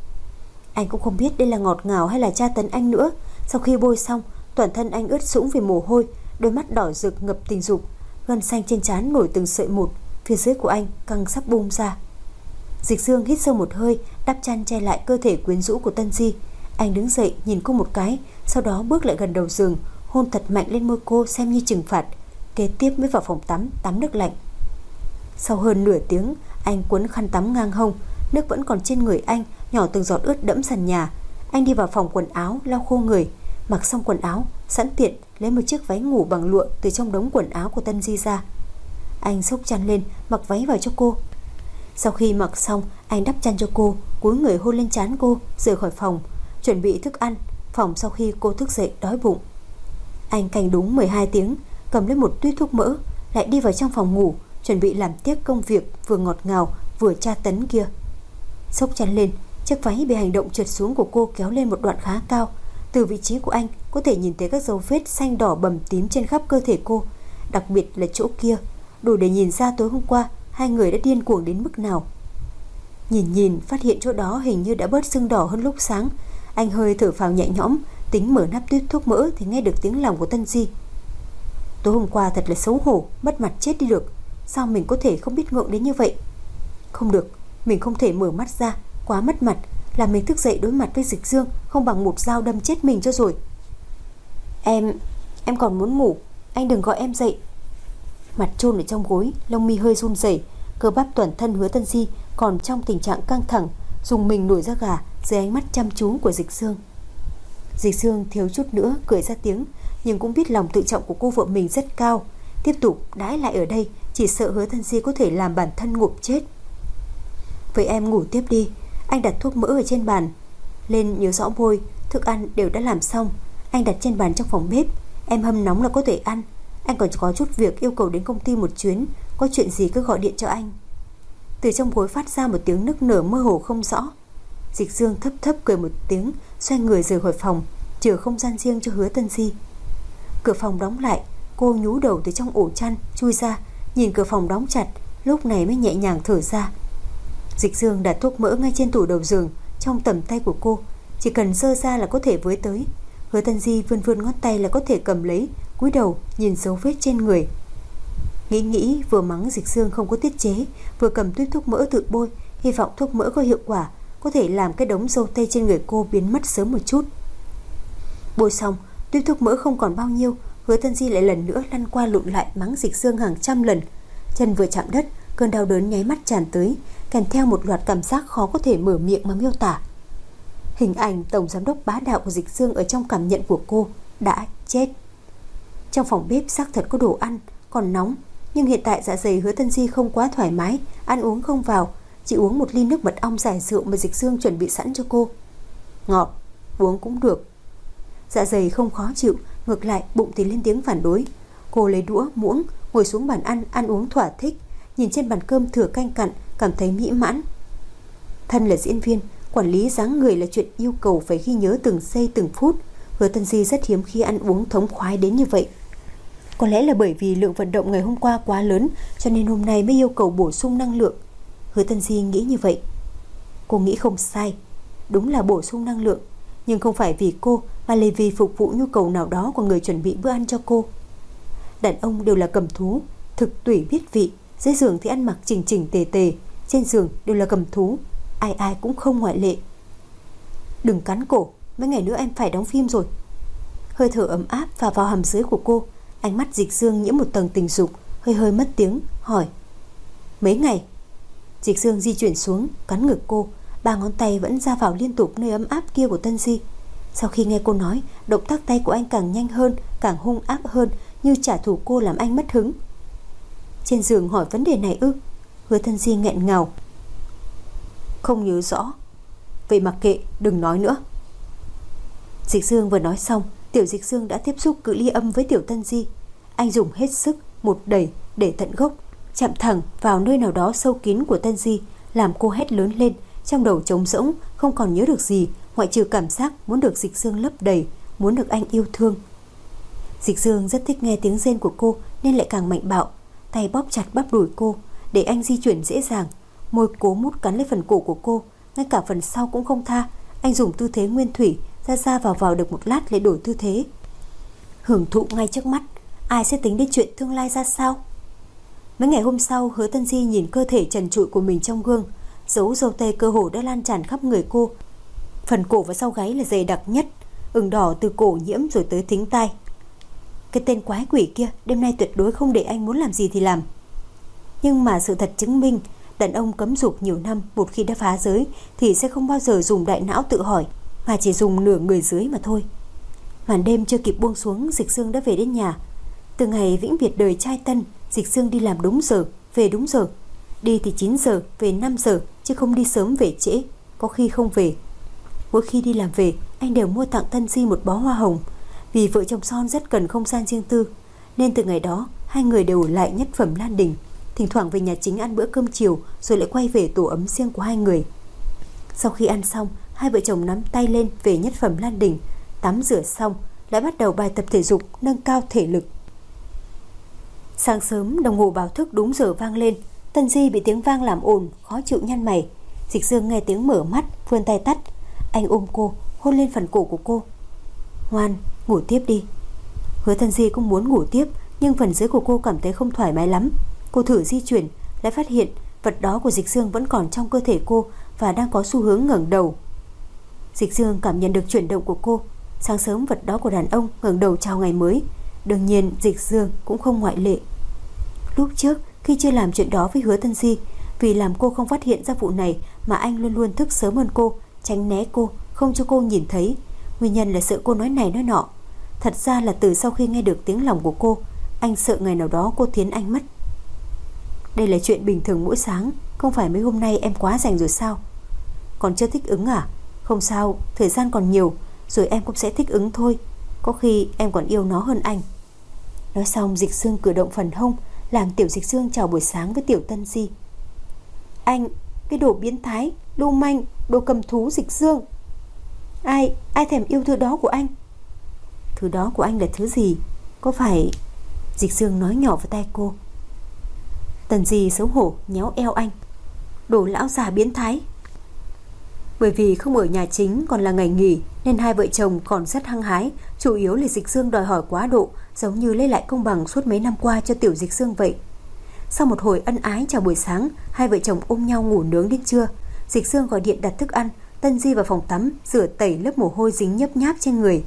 Anh cũng không biết đây là ngọt ngào hay là tra tấn anh nữa. Sau khi bôi xong, toàn thân anh ướt sũng vì mồ hôi, đôi mắt đỏ rực ngập tình dục, gân xanh trên trán nổi từng sợi một, phía dưới của anh căng sắp bung ra. Dịch Dương hít sâu một hơi, đắp chăn che lại cơ thể quyến rũ của Tân Di. Anh đứng dậy nhìn cô một cái, sau đó bước lại gần đầu giường, hôn thật mạnh lên môi cô xem như trừng phạt. Kế tiếp mới vào phòng tắm nước lạnh. Sau hơn nửa tiếng, anh quấn khăn tắm ngang hông, nước vẫn còn trên người anh, nhỏ từng giọt ướt đẫm sàn nhà. Anh đi vào phòng quần áo lau khô người, mặc xong quần áo, sẵn tiện lấy một chiếc váy ngủ bằng lụa từ trong đống quần áo của Tân Di ra. Anh xốc chăn lên, mặc váy vào cho cô. Sau khi mặc xong, anh đắp chăn cho cô, cúi người hôn lên trán cô, rời khỏi phòng, chuẩn bị thức ăn. Phòng sau khi cô thức dậy đói bụng. Anh canh đúng 12 tiếng, cầm lấy một tuyết thuốc mỡ, lại đi vào trong phòng ngủ, chuẩn bị làm tiếp công việc vừa ngọt ngào vừa tra tấn kia. Xốc chăn lên, chiếc váy bị hành động trượt xuống của cô kéo lên một đoạn khá cao. Từ vị trí của anh có thể nhìn thấy các dấu vết xanh đỏ bầm tím trên khắp cơ thể cô, đặc biệt là chỗ kia, đủ để nhìn ra tối hôm qua hai người đã điên cuồng đến mức nào. Nhìn phát hiện chỗ đó hình như đã bớt sưng đỏ hơn lúc sáng. Anh hơi thở phào nhẹ nhõm, tính mở nắp tuyết thuốc mỡ thì nghe được tiếng lòng của Tân Di. Tối hôm qua thật là xấu hổ, mất mặt chết đi được. Sao mình có thể không biết ngượng đến như vậy? Không được, mình không thể mở mắt ra, quá mất mặt. Làm mình thức dậy đối mặt với Dịch Dương, không bằng một dao đâm chết mình cho rồi. Em còn muốn ngủ, anh đừng gọi em dậy. Mặt chôn ở trong gối, lông mi hơi run rẩy, cơ bắp toàn thân Hứa Tân Di còn trong tình trạng căng thẳng, dùng mình nổi da gà dưới ánh mắt chăm chú của Dịch Dương. Dịch Dương thiếu chút nữa cười ra tiếng, nhưng cũng biết lòng tự trọng của cô vợ mình rất cao. Tiếp tục đãi lại ở đây, chỉ sợ Hứa Tân Di có thể làm bản thân ngộp chết. Vậy em ngủ tiếp đi. Anh đặt thuốc mỡ ở trên bàn lên, nhớ rõ bôi. Thức ăn đều đã làm xong, anh đặt trên bàn trong phòng bếp. Em hâm nóng là có thể ăn. Anh còn có chút việc yêu cầu đến công ty một chuyến, có chuyện gì cứ gọi điện cho anh. Từ trong gối phát ra một tiếng nức nở mơ hồ không rõ. Dịch Dương thấp cười một tiếng, xoay người rời khỏi phòng, chừa không gian riêng cho Hứa Tân Di. Cửa phòng đóng lại, cô nhú đầu từ trong ổ chăn chui ra, nhìn cửa phòng đóng chặt, lúc này mới nhẹ nhàng thở ra. Dịch Dương đặt thuốc mỡ ngay trên tủ đầu giường, trong tầm tay của cô, chỉ cần giơ ra là có thể với tới. Hứa Tân Di vươn ngón tay là có thể cầm lấy, cúi đầu nhìn dấu vết trên người. Nghĩ vừa mắng Dịch Dương không có tiết chế, vừa cầm tuyết thuốc mỡ tự bôi, hy vọng thuốc mỡ có hiệu quả, có thể làm cái đống râu tây trên người cô biến mất sớm một chút. Bôi xong, tuyết thuốc mỡ không còn bao nhiêu, Hứa Tân Di lại lần nữa lăn qua lộn lại mắng Dịch Dương hàng trăm lần. Chân vừa chạm đất, cơn đau đớn nháy mắt tràn tới, kèm theo một loạt cảm giác khó có thể mở miệng mà miêu tả. Hình ảnh tổng giám đốc bá đạo của Dịch Dương ở trong cảm nhận của cô đã chết. Trong phòng bếp xác thật có đồ ăn, còn nóng, nhưng hiện tại dạ dày Hứa Tân Di không quá thoải mái, ăn uống không vào, chỉ uống một ly nước mật ong giải rượu mà Dịch Dương chuẩn bị sẵn cho cô. Ngọt, uống cũng được. Dạ dày không khó chịu, ngược lại bụng thì lên tiếng phản đối. Cô lấy đũa, muỗng, ngồi xuống bàn ăn uống thỏa thích, nhìn trên bàn cơm thừa canh cặn, cảm thấy mỹ mãn. Thân là diễn viên, quản lý dáng người là chuyện yêu cầu phải ghi nhớ từng giây từng phút. Hứa Tân Di rất hiếm khi ăn uống thống khoái đến như vậy. Có lẽ là bởi vì lượng vận động ngày hôm qua quá lớn, cho nên hôm nay mới yêu cầu bổ sung năng lượng. Hứa Tân Di nghĩ như vậy. Cô nghĩ không sai, đúng là bổ sung năng lượng, nhưng không phải vì cô mà là vì phục vụ nhu cầu nào đó của người chuẩn bị bữa ăn cho cô. Đàn ông đều là cầm thú, thực tủy biết vị. Dưới giường thì ăn mặc chỉnh chỉnh tề tề, trên giường đều là cầm thú, ai ai cũng không ngoại lệ. Đừng cắn cổ, mấy ngày nữa em phải đóng phim rồi. Hơi thở ấm áp phả vào hàm dưới của cô. Ánh mắt Dịch Dương nhiễm một tầng tình dục, hơi hơi mất tiếng, hỏi: Mấy ngày? Dịch Dương di chuyển xuống, cắn ngực cô, 3 ngón tay vẫn ra vào liên tục nơi ấm áp kia của Tân Di. Sau khi nghe cô nói, động tác tay của anh càng nhanh hơn, càng hung ác hơn, như trả thù cô làm anh mất hứng. Trên giường hỏi vấn đề này ư? Hứa Tân Di nghẹn ngào: Không nhớ rõ. Vậy mặc kệ, đừng nói nữa. Dịch Dương vừa nói xong, Tiểu Dịch Dương đã tiếp xúc cự ly âm với Tiểu Tân Di. Anh dùng hết sức, một đẩy để tận gốc, chạm thẳng vào nơi nào đó sâu kín của Tân Di, làm cô hét lớn lên, trong đầu trống rỗng, không còn nhớ được gì ngoại trừ cảm giác muốn được Dịch Dương lấp đầy, muốn được anh yêu thương. Dịch Dương rất thích nghe tiếng rên của cô nên lại càng mạnh bạo, tay bóp chặt bắp đùi cô để anh di chuyển dễ dàng, môi cố mút cắn lấy phần cổ của cô, ngay cả phần sau cũng không tha. Anh dùng tư thế nguyên thủy, ra ra vào được một lát lại đổi tư thế, hưởng thụ ngay trước mắt. Ai sẽ tính đến chuyện tương lai ra sao? Mấy ngày hôm sau, Hứa Tân Di nhìn cơ thể trần trụi của mình trong gương, dấu râu tây cơ hồ đã lan tràn khắp người cô. Phần cổ và sau gáy là dày đặc nhất, ửng đỏ từ cổ nhiễm rồi tới thính tai. Cái tên quái quỷ kia đêm nay tuyệt đối không để anh muốn làm gì thì làm. Nhưng mà sự thật chứng minh, đàn ông cấm dục nhiều năm một khi đã phá giới thì sẽ không bao giờ dùng đại não tự hỏi, mà chỉ dùng nửa người dưới mà thôi. Màn đêm chưa kịp buông xuống, Dịch Dương đã về đến nhà. Từ ngày vĩnh biệt đời trai tân, Dịch Dương đi làm đúng giờ, về đúng giờ. Đi thì 9 giờ, về 5 giờ, chứ không đi sớm về trễ, có khi không về. Mỗi khi đi làm về, anh đều mua tặng Tân Di một bó hoa hồng. Vì vợ chồng son rất cần không gian riêng tư, nên từ ngày đó hai người đều ở lại Nhất Phẩm Lan Đình, thỉnh thoảng về nhà chính ăn bữa cơm chiều rồi lại quay về tổ ấm riêng của hai người. Sau khi ăn xong, hai vợ chồng nắm tay lên về Nhất Phẩm Lan Đình, tắm rửa xong lại bắt đầu bài tập thể dục nâng cao thể lực. Sáng sớm đồng hồ báo thức đúng giờ vang lên. Tân Di bị tiếng vang làm ồn, khó chịu nhăn mày. Dịch Dương nghe tiếng mở mắt, vươn tay tắt. Anh ôm cô, hôn lên phần cổ của cô. Ngoan, ngủ tiếp đi. Hứa Tân Di cũng muốn ngủ tiếp, nhưng phần dưới của cô cảm thấy không thoải mái lắm. Cô thử di chuyển, lại phát hiện vật đó của Dịch Dương vẫn còn trong cơ thể cô và đang có xu hướng ngẩng đầu. Dịch Dương cảm nhận được chuyển động của cô. Sáng sớm vật đó của đàn ông ngẩng đầu chào ngày mới. Đương nhiên Dịch Dương cũng không ngoại lệ. Lúc trước khi chưa làm chuyện đó với Hứa Tân Di, vì làm cô không phát hiện ra vụ này mà anh luôn luôn thức sớm hơn cô, tránh né cô, không cho cô nhìn thấy. Nguyên nhân là sợ cô nói này nói nọ. Thật ra là từ sau khi nghe được tiếng lòng của cô, anh sợ ngày nào đó cô thiến anh mất. Đây là chuyện bình thường mỗi sáng, không phải mấy hôm nay em quá rảnh rồi sao? Còn chưa thích ứng à? Không sao, thời gian còn nhiều, rồi em cũng sẽ thích ứng thôi. Có khi em còn yêu nó hơn anh. Nói xong, Dịch Dương cử động phần hông, làm Tiểu Dịch Dương chào buổi sáng với Tiểu Tân Di. Anh, cái đồ biến thái, lưu manh, đồ cầm thú Dịch Dương. Ai thèm yêu thứ đó của anh? Thứ đó của anh là thứ gì? Có phải... Dịch Dương nói nhỏ vào tai cô. Tần Di xấu hổ nhéo eo anh. Đồ lão già biến thái. Bởi vì không ở nhà chính còn là ngày nghỉ, nên hai vợ chồng còn rất hăng hái. Chủ yếu là Dịch Dương đòi hỏi quá độ, giống như lấy lại công bằng suốt mấy năm qua cho Tiểu Dịch Dương vậy. Sau một hồi ân ái chào buổi sáng, hai vợ chồng ôm nhau ngủ nướng đến trưa. Dịch Dương gọi điện đặt thức ăn. Tân Di vào phòng tắm rửa tẩy lớp mồ hôi dính nhấp nháp trên người.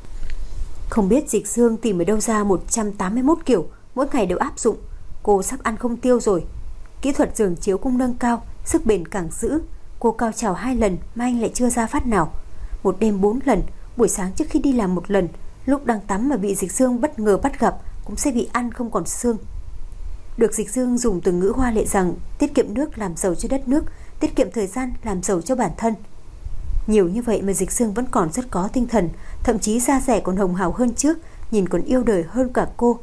Không biết Dịch Dương tìm ở đâu ra 181 kiểu, mỗi ngày đều áp dụng. Cô sắp ăn không tiêu rồi. Kỹ thuật giường chiếu cũng nâng cao, sức bền càng giữ. Cô cao trào 2 lần mà anh lại chưa ra phát nào. Một đêm 4 lần, buổi sáng trước khi đi làm 1 lần, lúc đang tắm mà bị Dịch Dương bất ngờ bắt gặp cũng sẽ bị ăn không còn xương. Được Dịch Dương dùng từ ngữ hoa lệ rằng tiết kiệm nước làm giàu cho đất nước, tiết kiệm thời gian làm giàu cho bản thân. Nhiều như vậy mà Dịch Dương vẫn còn rất có tinh thần, thậm chí da dẻ còn hồng hào hơn trước, nhìn còn yêu đời hơn cả cô.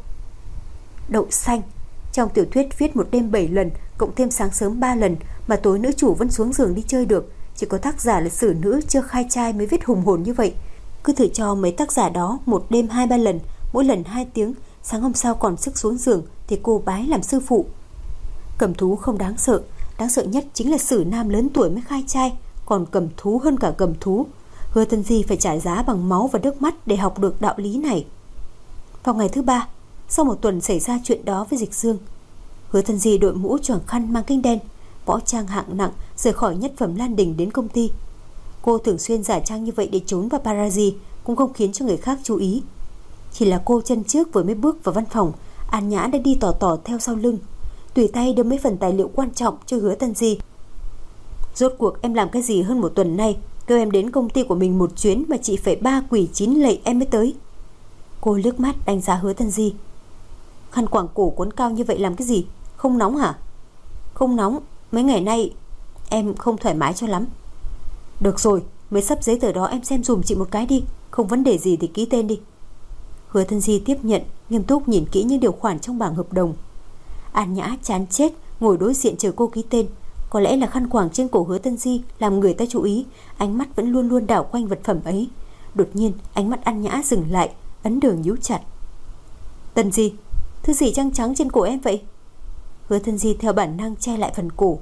Đậu xanh. Trong tiểu thuyết viết một đêm 7 lần, cộng thêm sáng sớm 3 lần, mà tối nữ chủ vẫn xuống giường đi chơi được. Chỉ có tác giả là xử nữ chưa khai trai mới viết hùng hồn như vậy. Cứ thử cho mấy tác giả đó một đêm 2-3 lần, mỗi lần 2 tiếng, sáng hôm sau còn sức xuống giường thì cô bái làm sư phụ. Cầm thú không đáng sợ nhất chính là Sử Nam lớn tuổi mới khai trai, còn cầm thú hơn cả cầm thú. Hứa Tân Di phải trả giá bằng máu và nước mắt để học được đạo lý này. Vào ngày thứ 3, sau một tuần xảy ra chuyện đó với Dịch Dương, Hứa Tân Di đội mũ choàng khăn mang kính đen, võ trang hạng nặng rời khỏi Nhất Phẩm Lan Đình đến công ty. Cô thường xuyên giả trang như vậy để trốn paparazzi, cũng không khiến cho người khác chú ý. Chỉ là cô chân trước vừa mới bước vào văn phòng, An Nhã đã đi tỏ theo sau lưng, tùy tay đưa mấy phần tài liệu quan trọng cho Hứa Tân Di. Rốt cuộc em làm cái gì hơn 1 tuần nay, kêu em đến công ty của mình một chuyến mà chị phải 3 quỷ 9 lạy em mới tới. Cô liếc mắt đánh giá Hứa Tân Di. Khăn quàng cổ cuốn cao như vậy làm cái gì? Không nóng hả? Không nóng, mấy ngày nay em không thoải mái cho lắm. Được rồi, mấy sắp giấy tờ đó em xem dùm chị một cái đi, không vấn đề gì thì ký tên đi. Hứa Tân Di tiếp nhận, nghiêm túc nhìn kỹ những điều khoản trong bảng hợp đồng. An Nhã chán chết ngồi đối diện chờ cô ký tên. Có lẽ là khăn quàng trên cổ Hứa Tân Di làm người ta chú ý, ánh mắt vẫn luôn luôn đảo quanh vật phẩm ấy. Đột nhiên ánh mắt An Nhã dừng lại, ấn đường nhíu chặt. Tân Di, thứ gì trắng trắng trên cổ em vậy? Hứa Tân Di theo bản năng che lại phần cổ.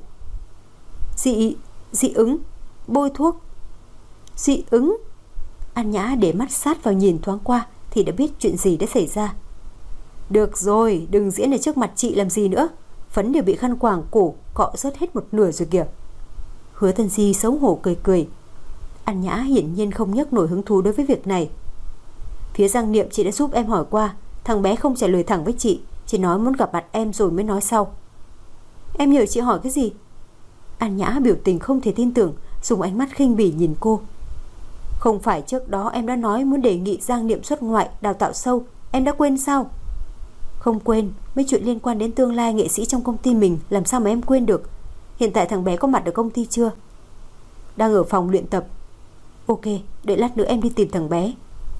Dị ứng, bôi thuốc. Dị ứng? An Nhã để mắt sát vào nhìn thoáng qua thì đã biết chuyện gì đã xảy ra. Được rồi, đừng diễn ở trước mặt chị làm gì nữa. Phấn đều bị khăn quàng cổ cọ rớt hết một nửa rồi kìa. Hứa Tân Di xấu hổ cười. An Nhã hiển nhiên không nhấc nổi hứng thú đối với việc này. Phía Giang Niệm chị đã giúp em hỏi qua, thằng bé không trả lời thẳng với chị, chỉ nói muốn gặp mặt em rồi mới nói sau. Em nhờ chị hỏi cái gì? An Nhã biểu tình không thể tin tưởng, dùng ánh mắt khinh bỉ nhìn cô. Không phải trước đó em đã nói muốn đề nghị Giang Niệm xuất ngoại đào tạo sâu, em đã quên sao? Không quên, mấy chuyện liên quan đến tương lai nghệ sĩ trong công ty mình làm sao mà em quên được. Hiện tại thằng bé có mặt ở công ty chưa? Đang ở phòng luyện tập. Ok, đợi lát nữa em đi tìm thằng bé.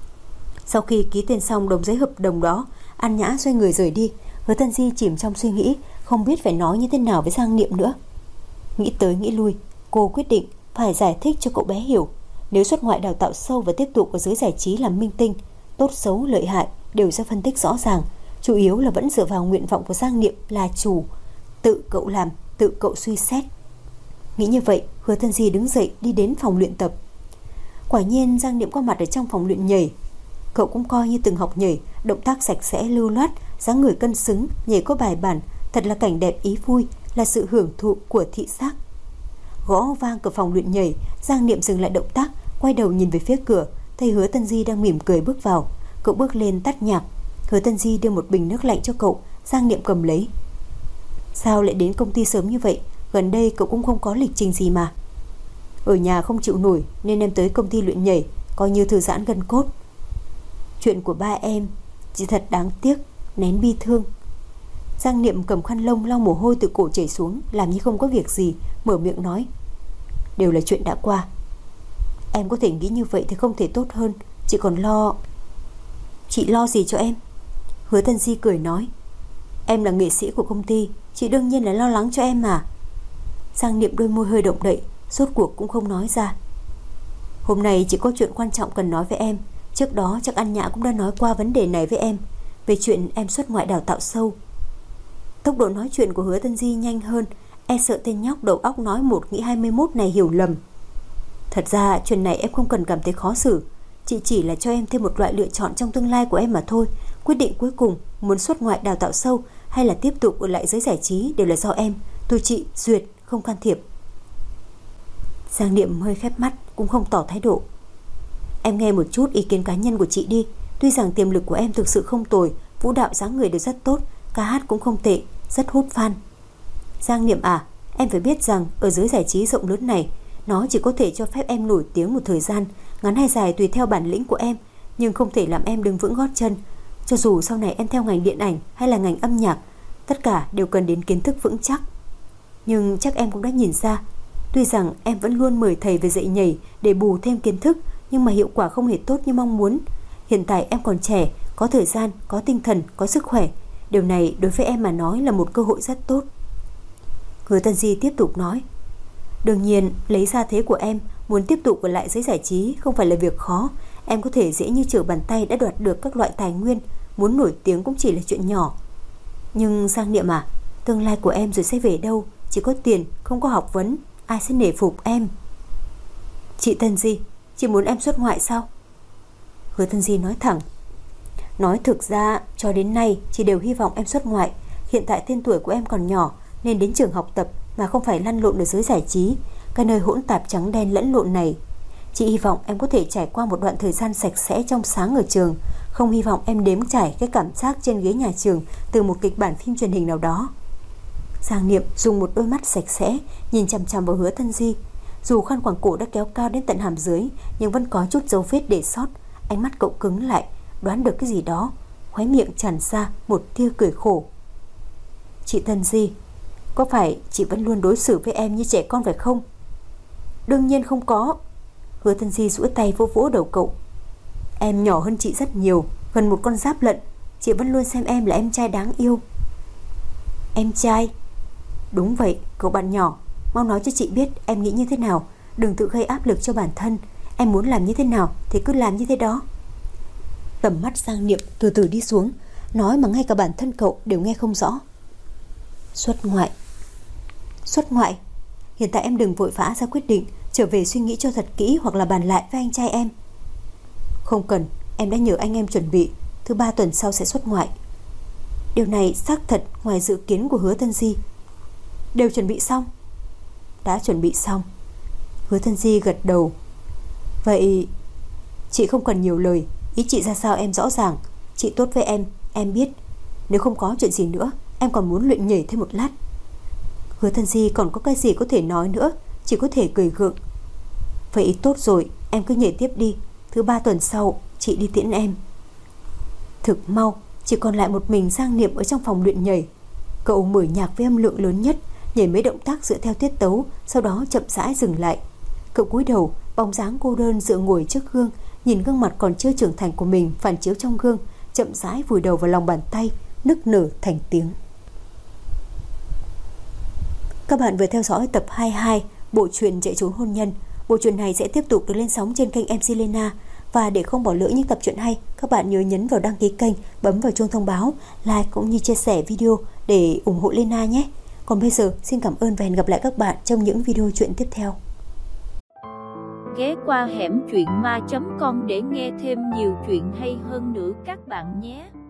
Sau khi ký tên xong đống giấy hợp đồng đó, An Nhã xoay người rời đi. Hứa Tân Di chìm trong suy nghĩ, không biết phải nói như thế nào với Giang Niệm nữa. Nghĩ tới nghĩ lui, cô quyết định phải giải thích cho cậu bé hiểu. Nếu xuất ngoại đào tạo sâu và tiếp tục ở giới giải trí làm minh tinh, tốt xấu lợi hại đều sẽ phân tích rõ ràng. Chủ yếu là vẫn dựa vào nguyện vọng của Giang Niệm là chủ. Tự cậu làm, tự cậu suy xét. Nghĩ như vậy, Hứa Tân Di đứng dậy đi đến phòng luyện tập. Quả nhiên Giang Niệm có mặt ở trong phòng luyện nhảy. Cậu cũng coi như từng học nhảy, động tác sạch sẽ lưu loát, dáng người cân xứng, nhảy có bài bản, thật là cảnh đẹp ý vui, là sự hưởng thụ của thị giác. Gõ vang cửa phòng luyện nhảy, Giang Niệm dừng lại động tác, quay đầu nhìn về phía cửa, thấy Hứa Tân Di đang mỉm cười bước vào. Cậu bước lên tắt nhạc. Hứa Tân Di đưa một bình nước lạnh cho cậu, Giang Niệm cầm lấy. Sao lại đến công ty sớm như vậy? Gần đây cậu cũng không có lịch trình gì mà. Ở nhà không chịu nổi nên em tới công ty luyện nhảy, coi như thư giãn gân cốt. Chuyện của ba em chỉ thật đáng tiếc, nén bi thương. Giang Niệm cầm khăn lông lau mồ hôi từ cổ chảy xuống, làm như không có việc gì, mở miệng nói. Đều là chuyện đã qua. Em có thể nghĩ như vậy thì không thể tốt hơn. Chị còn lo. Chị lo gì cho em? Hứa Tân Di cười nói. Em là nghệ sĩ của công ty, chị đương nhiên là lo lắng cho em mà. Giang Niệm đôi môi hơi động đậy, rốt cuộc cũng không nói ra. Hôm nay chị có chuyện quan trọng cần nói với em. Trước đó chắc An Nhã cũng đã nói qua vấn đề này với em, về chuyện em xuất ngoại đào tạo sâu. Tốc độ nói chuyện của Hứa Tân Di nhanh hơn, e sợ tên nhóc đầu óc nói 1 nghĩ 21 này hiểu lầm. Thật ra chuyện này em không cần cảm thấy khó xử, chị chỉ là cho em thêm một loại lựa chọn trong tương lai của em mà thôi. Quyết định cuối cùng muốn xuất ngoại đào tạo sâu hay là tiếp tục ở lại giới giải trí đều là do em, tôi chị duyệt, không can thiệp. Giang Niệm hơi khép mắt, cũng không tỏ thái độ. Em nghe một chút ý kiến cá nhân của chị đi. Tuy rằng tiềm lực của em thực sự không tồi, vũ đạo dáng người đều rất tốt, ca hát cũng không tệ, rất hút fan. Giang Niệm à, em phải biết rằng ở giới giải trí rộng lớn này, nó chỉ có thể cho phép em nổi tiếng một thời gian, ngắn hay dài tùy theo bản lĩnh của em, nhưng không thể làm em đứng vững gót chân. Cho dù sau này em theo ngành điện ảnh hay là ngành âm nhạc, tất cả đều cần đến kiến thức vững chắc. Nhưng chắc em cũng đã nhìn ra, tuy rằng em vẫn luôn mời thầy về dạy nhảy để bù thêm kiến thức, nhưng mà hiệu quả không hề tốt như mong muốn. Hiện tại em còn trẻ, có thời gian, có tinh thần, có sức khỏe. Điều này đối với em mà nói là một cơ hội rất tốt. Hứa Tân Di tiếp tục nói. Đương nhiên, lấy ra thế của em, muốn tiếp tục ở lại giới giải trí không phải là việc khó. Em có thể dễ như trở bàn tay đã đoạt được các loại tài nguyên, muốn nổi tiếng cũng chỉ là chuyện nhỏ. Nhưng Giang Niệm à, tương lai của em rồi sẽ về đâu? Chỉ có tiền, không có học vấn, ai sẽ nể phục em? Chị Tân Di, chị muốn em xuất ngoại sao? Hứa Tân Di nói thẳng. Nói thực ra, cho đến nay chị đều hy vọng em xuất ngoại. Hiện tại tên tuổi của em còn nhỏ, nên đến trường học tập mà không phải lăn lộn ở giới giải trí, cái nơi hỗn tạp trắng đen lẫn lộn này. Chị hy vọng em có thể trải qua một đoạn thời gian sạch sẽ trong sáng ở trường, không hy vọng em đếm trải cái cảm giác trên ghế nhà trường từ một kịch bản phim truyền hình nào đó. Giang Niệm dùng một đôi mắt sạch sẽ nhìn chằm chằm vào Hứa Tân Di. Dù khăn quàng cổ đã kéo cao đến tận hàm dưới, nhưng vẫn có chút dấu vết để sót. Ánh mắt cậu cứng lại, đoán được cái gì đó, khóe miệng tràn ra một tia cười khổ. Chị Tân Di, có phải chị vẫn luôn đối xử với em như trẻ con phải không? Đương nhiên không có. Hứa Tân Di duỗi tay vỗ vỗ đầu cậu. Em nhỏ hơn chị rất nhiều, gần một con giáp lợn. Chị vẫn luôn xem em là em trai đáng yêu. Em trai? Đúng vậy, cậu bạn nhỏ. Mau nói cho chị biết em nghĩ như thế nào. Đừng tự gây áp lực cho bản thân. Em muốn làm như thế nào thì cứ làm như thế đó. Tầm mắt Giang Niệm từ từ đi xuống, nói mà ngay cả bản thân cậu đều nghe không rõ. Xuất ngoại. Xuất ngoại? Hiện tại em đừng vội vã ra quyết định, trở về suy nghĩ cho thật kỹ hoặc là bàn lại với anh trai em. Không cần, em đã nhờ anh em chuẩn bị, thứ 3 tuần sau sẽ xuất ngoại. Điều này xác thật ngoài dự kiến của Hứa Tân Di. Đều chuẩn bị xong? Đã chuẩn bị xong. Hứa Tân Di gật đầu. Vậy chị không cần nhiều lời, ý chị ra sao em rõ ràng. Chị tốt với em biết. Nếu không có chuyện gì nữa, em còn muốn luyện nhảy thêm một lát. Hứa Tân Di còn có cái gì có thể nói nữa, chỉ có thể cười gượng. Vậy tốt rồi, em cứ nhảy tiếp đi, thứ 3 tuần sau chị đi tiễn em. Thực mau, chỉ còn lại một mình Giang Niệm ở trong phòng luyện nhảy. Cậu mở nhạc với âm lượng lớn nhất, nhảy mấy động tác dựa theo tiết tấu, sau đó chậm rãi dừng lại. Cậu cúi đầu, bóng dáng cô đơn dựa ngồi trước gương, nhìn gương mặt còn chưa trưởng thành của mình phản chiếu trong gương, chậm rãi vùi đầu vào lòng bàn tay, nức nở thành tiếng. Các bạn vừa theo dõi tập 22 bộ truyện Chạy trốn hôn nhân. Bộ truyện này sẽ tiếp tục được lên sóng trên kênh MC Lena. Và để không bỏ lỡ những tập truyện hay, các bạn nhớ nhấn vào đăng ký kênh, bấm vào chuông thông báo, like cũng như chia sẻ video để ủng hộ Lena nhé. Còn bây giờ, xin cảm ơn và hẹn gặp lại các bạn trong những video truyện tiếp theo. Ghé qua hẻm truyện ma.com để nghe thêm nhiều chuyện hay hơn nữa các bạn nhé.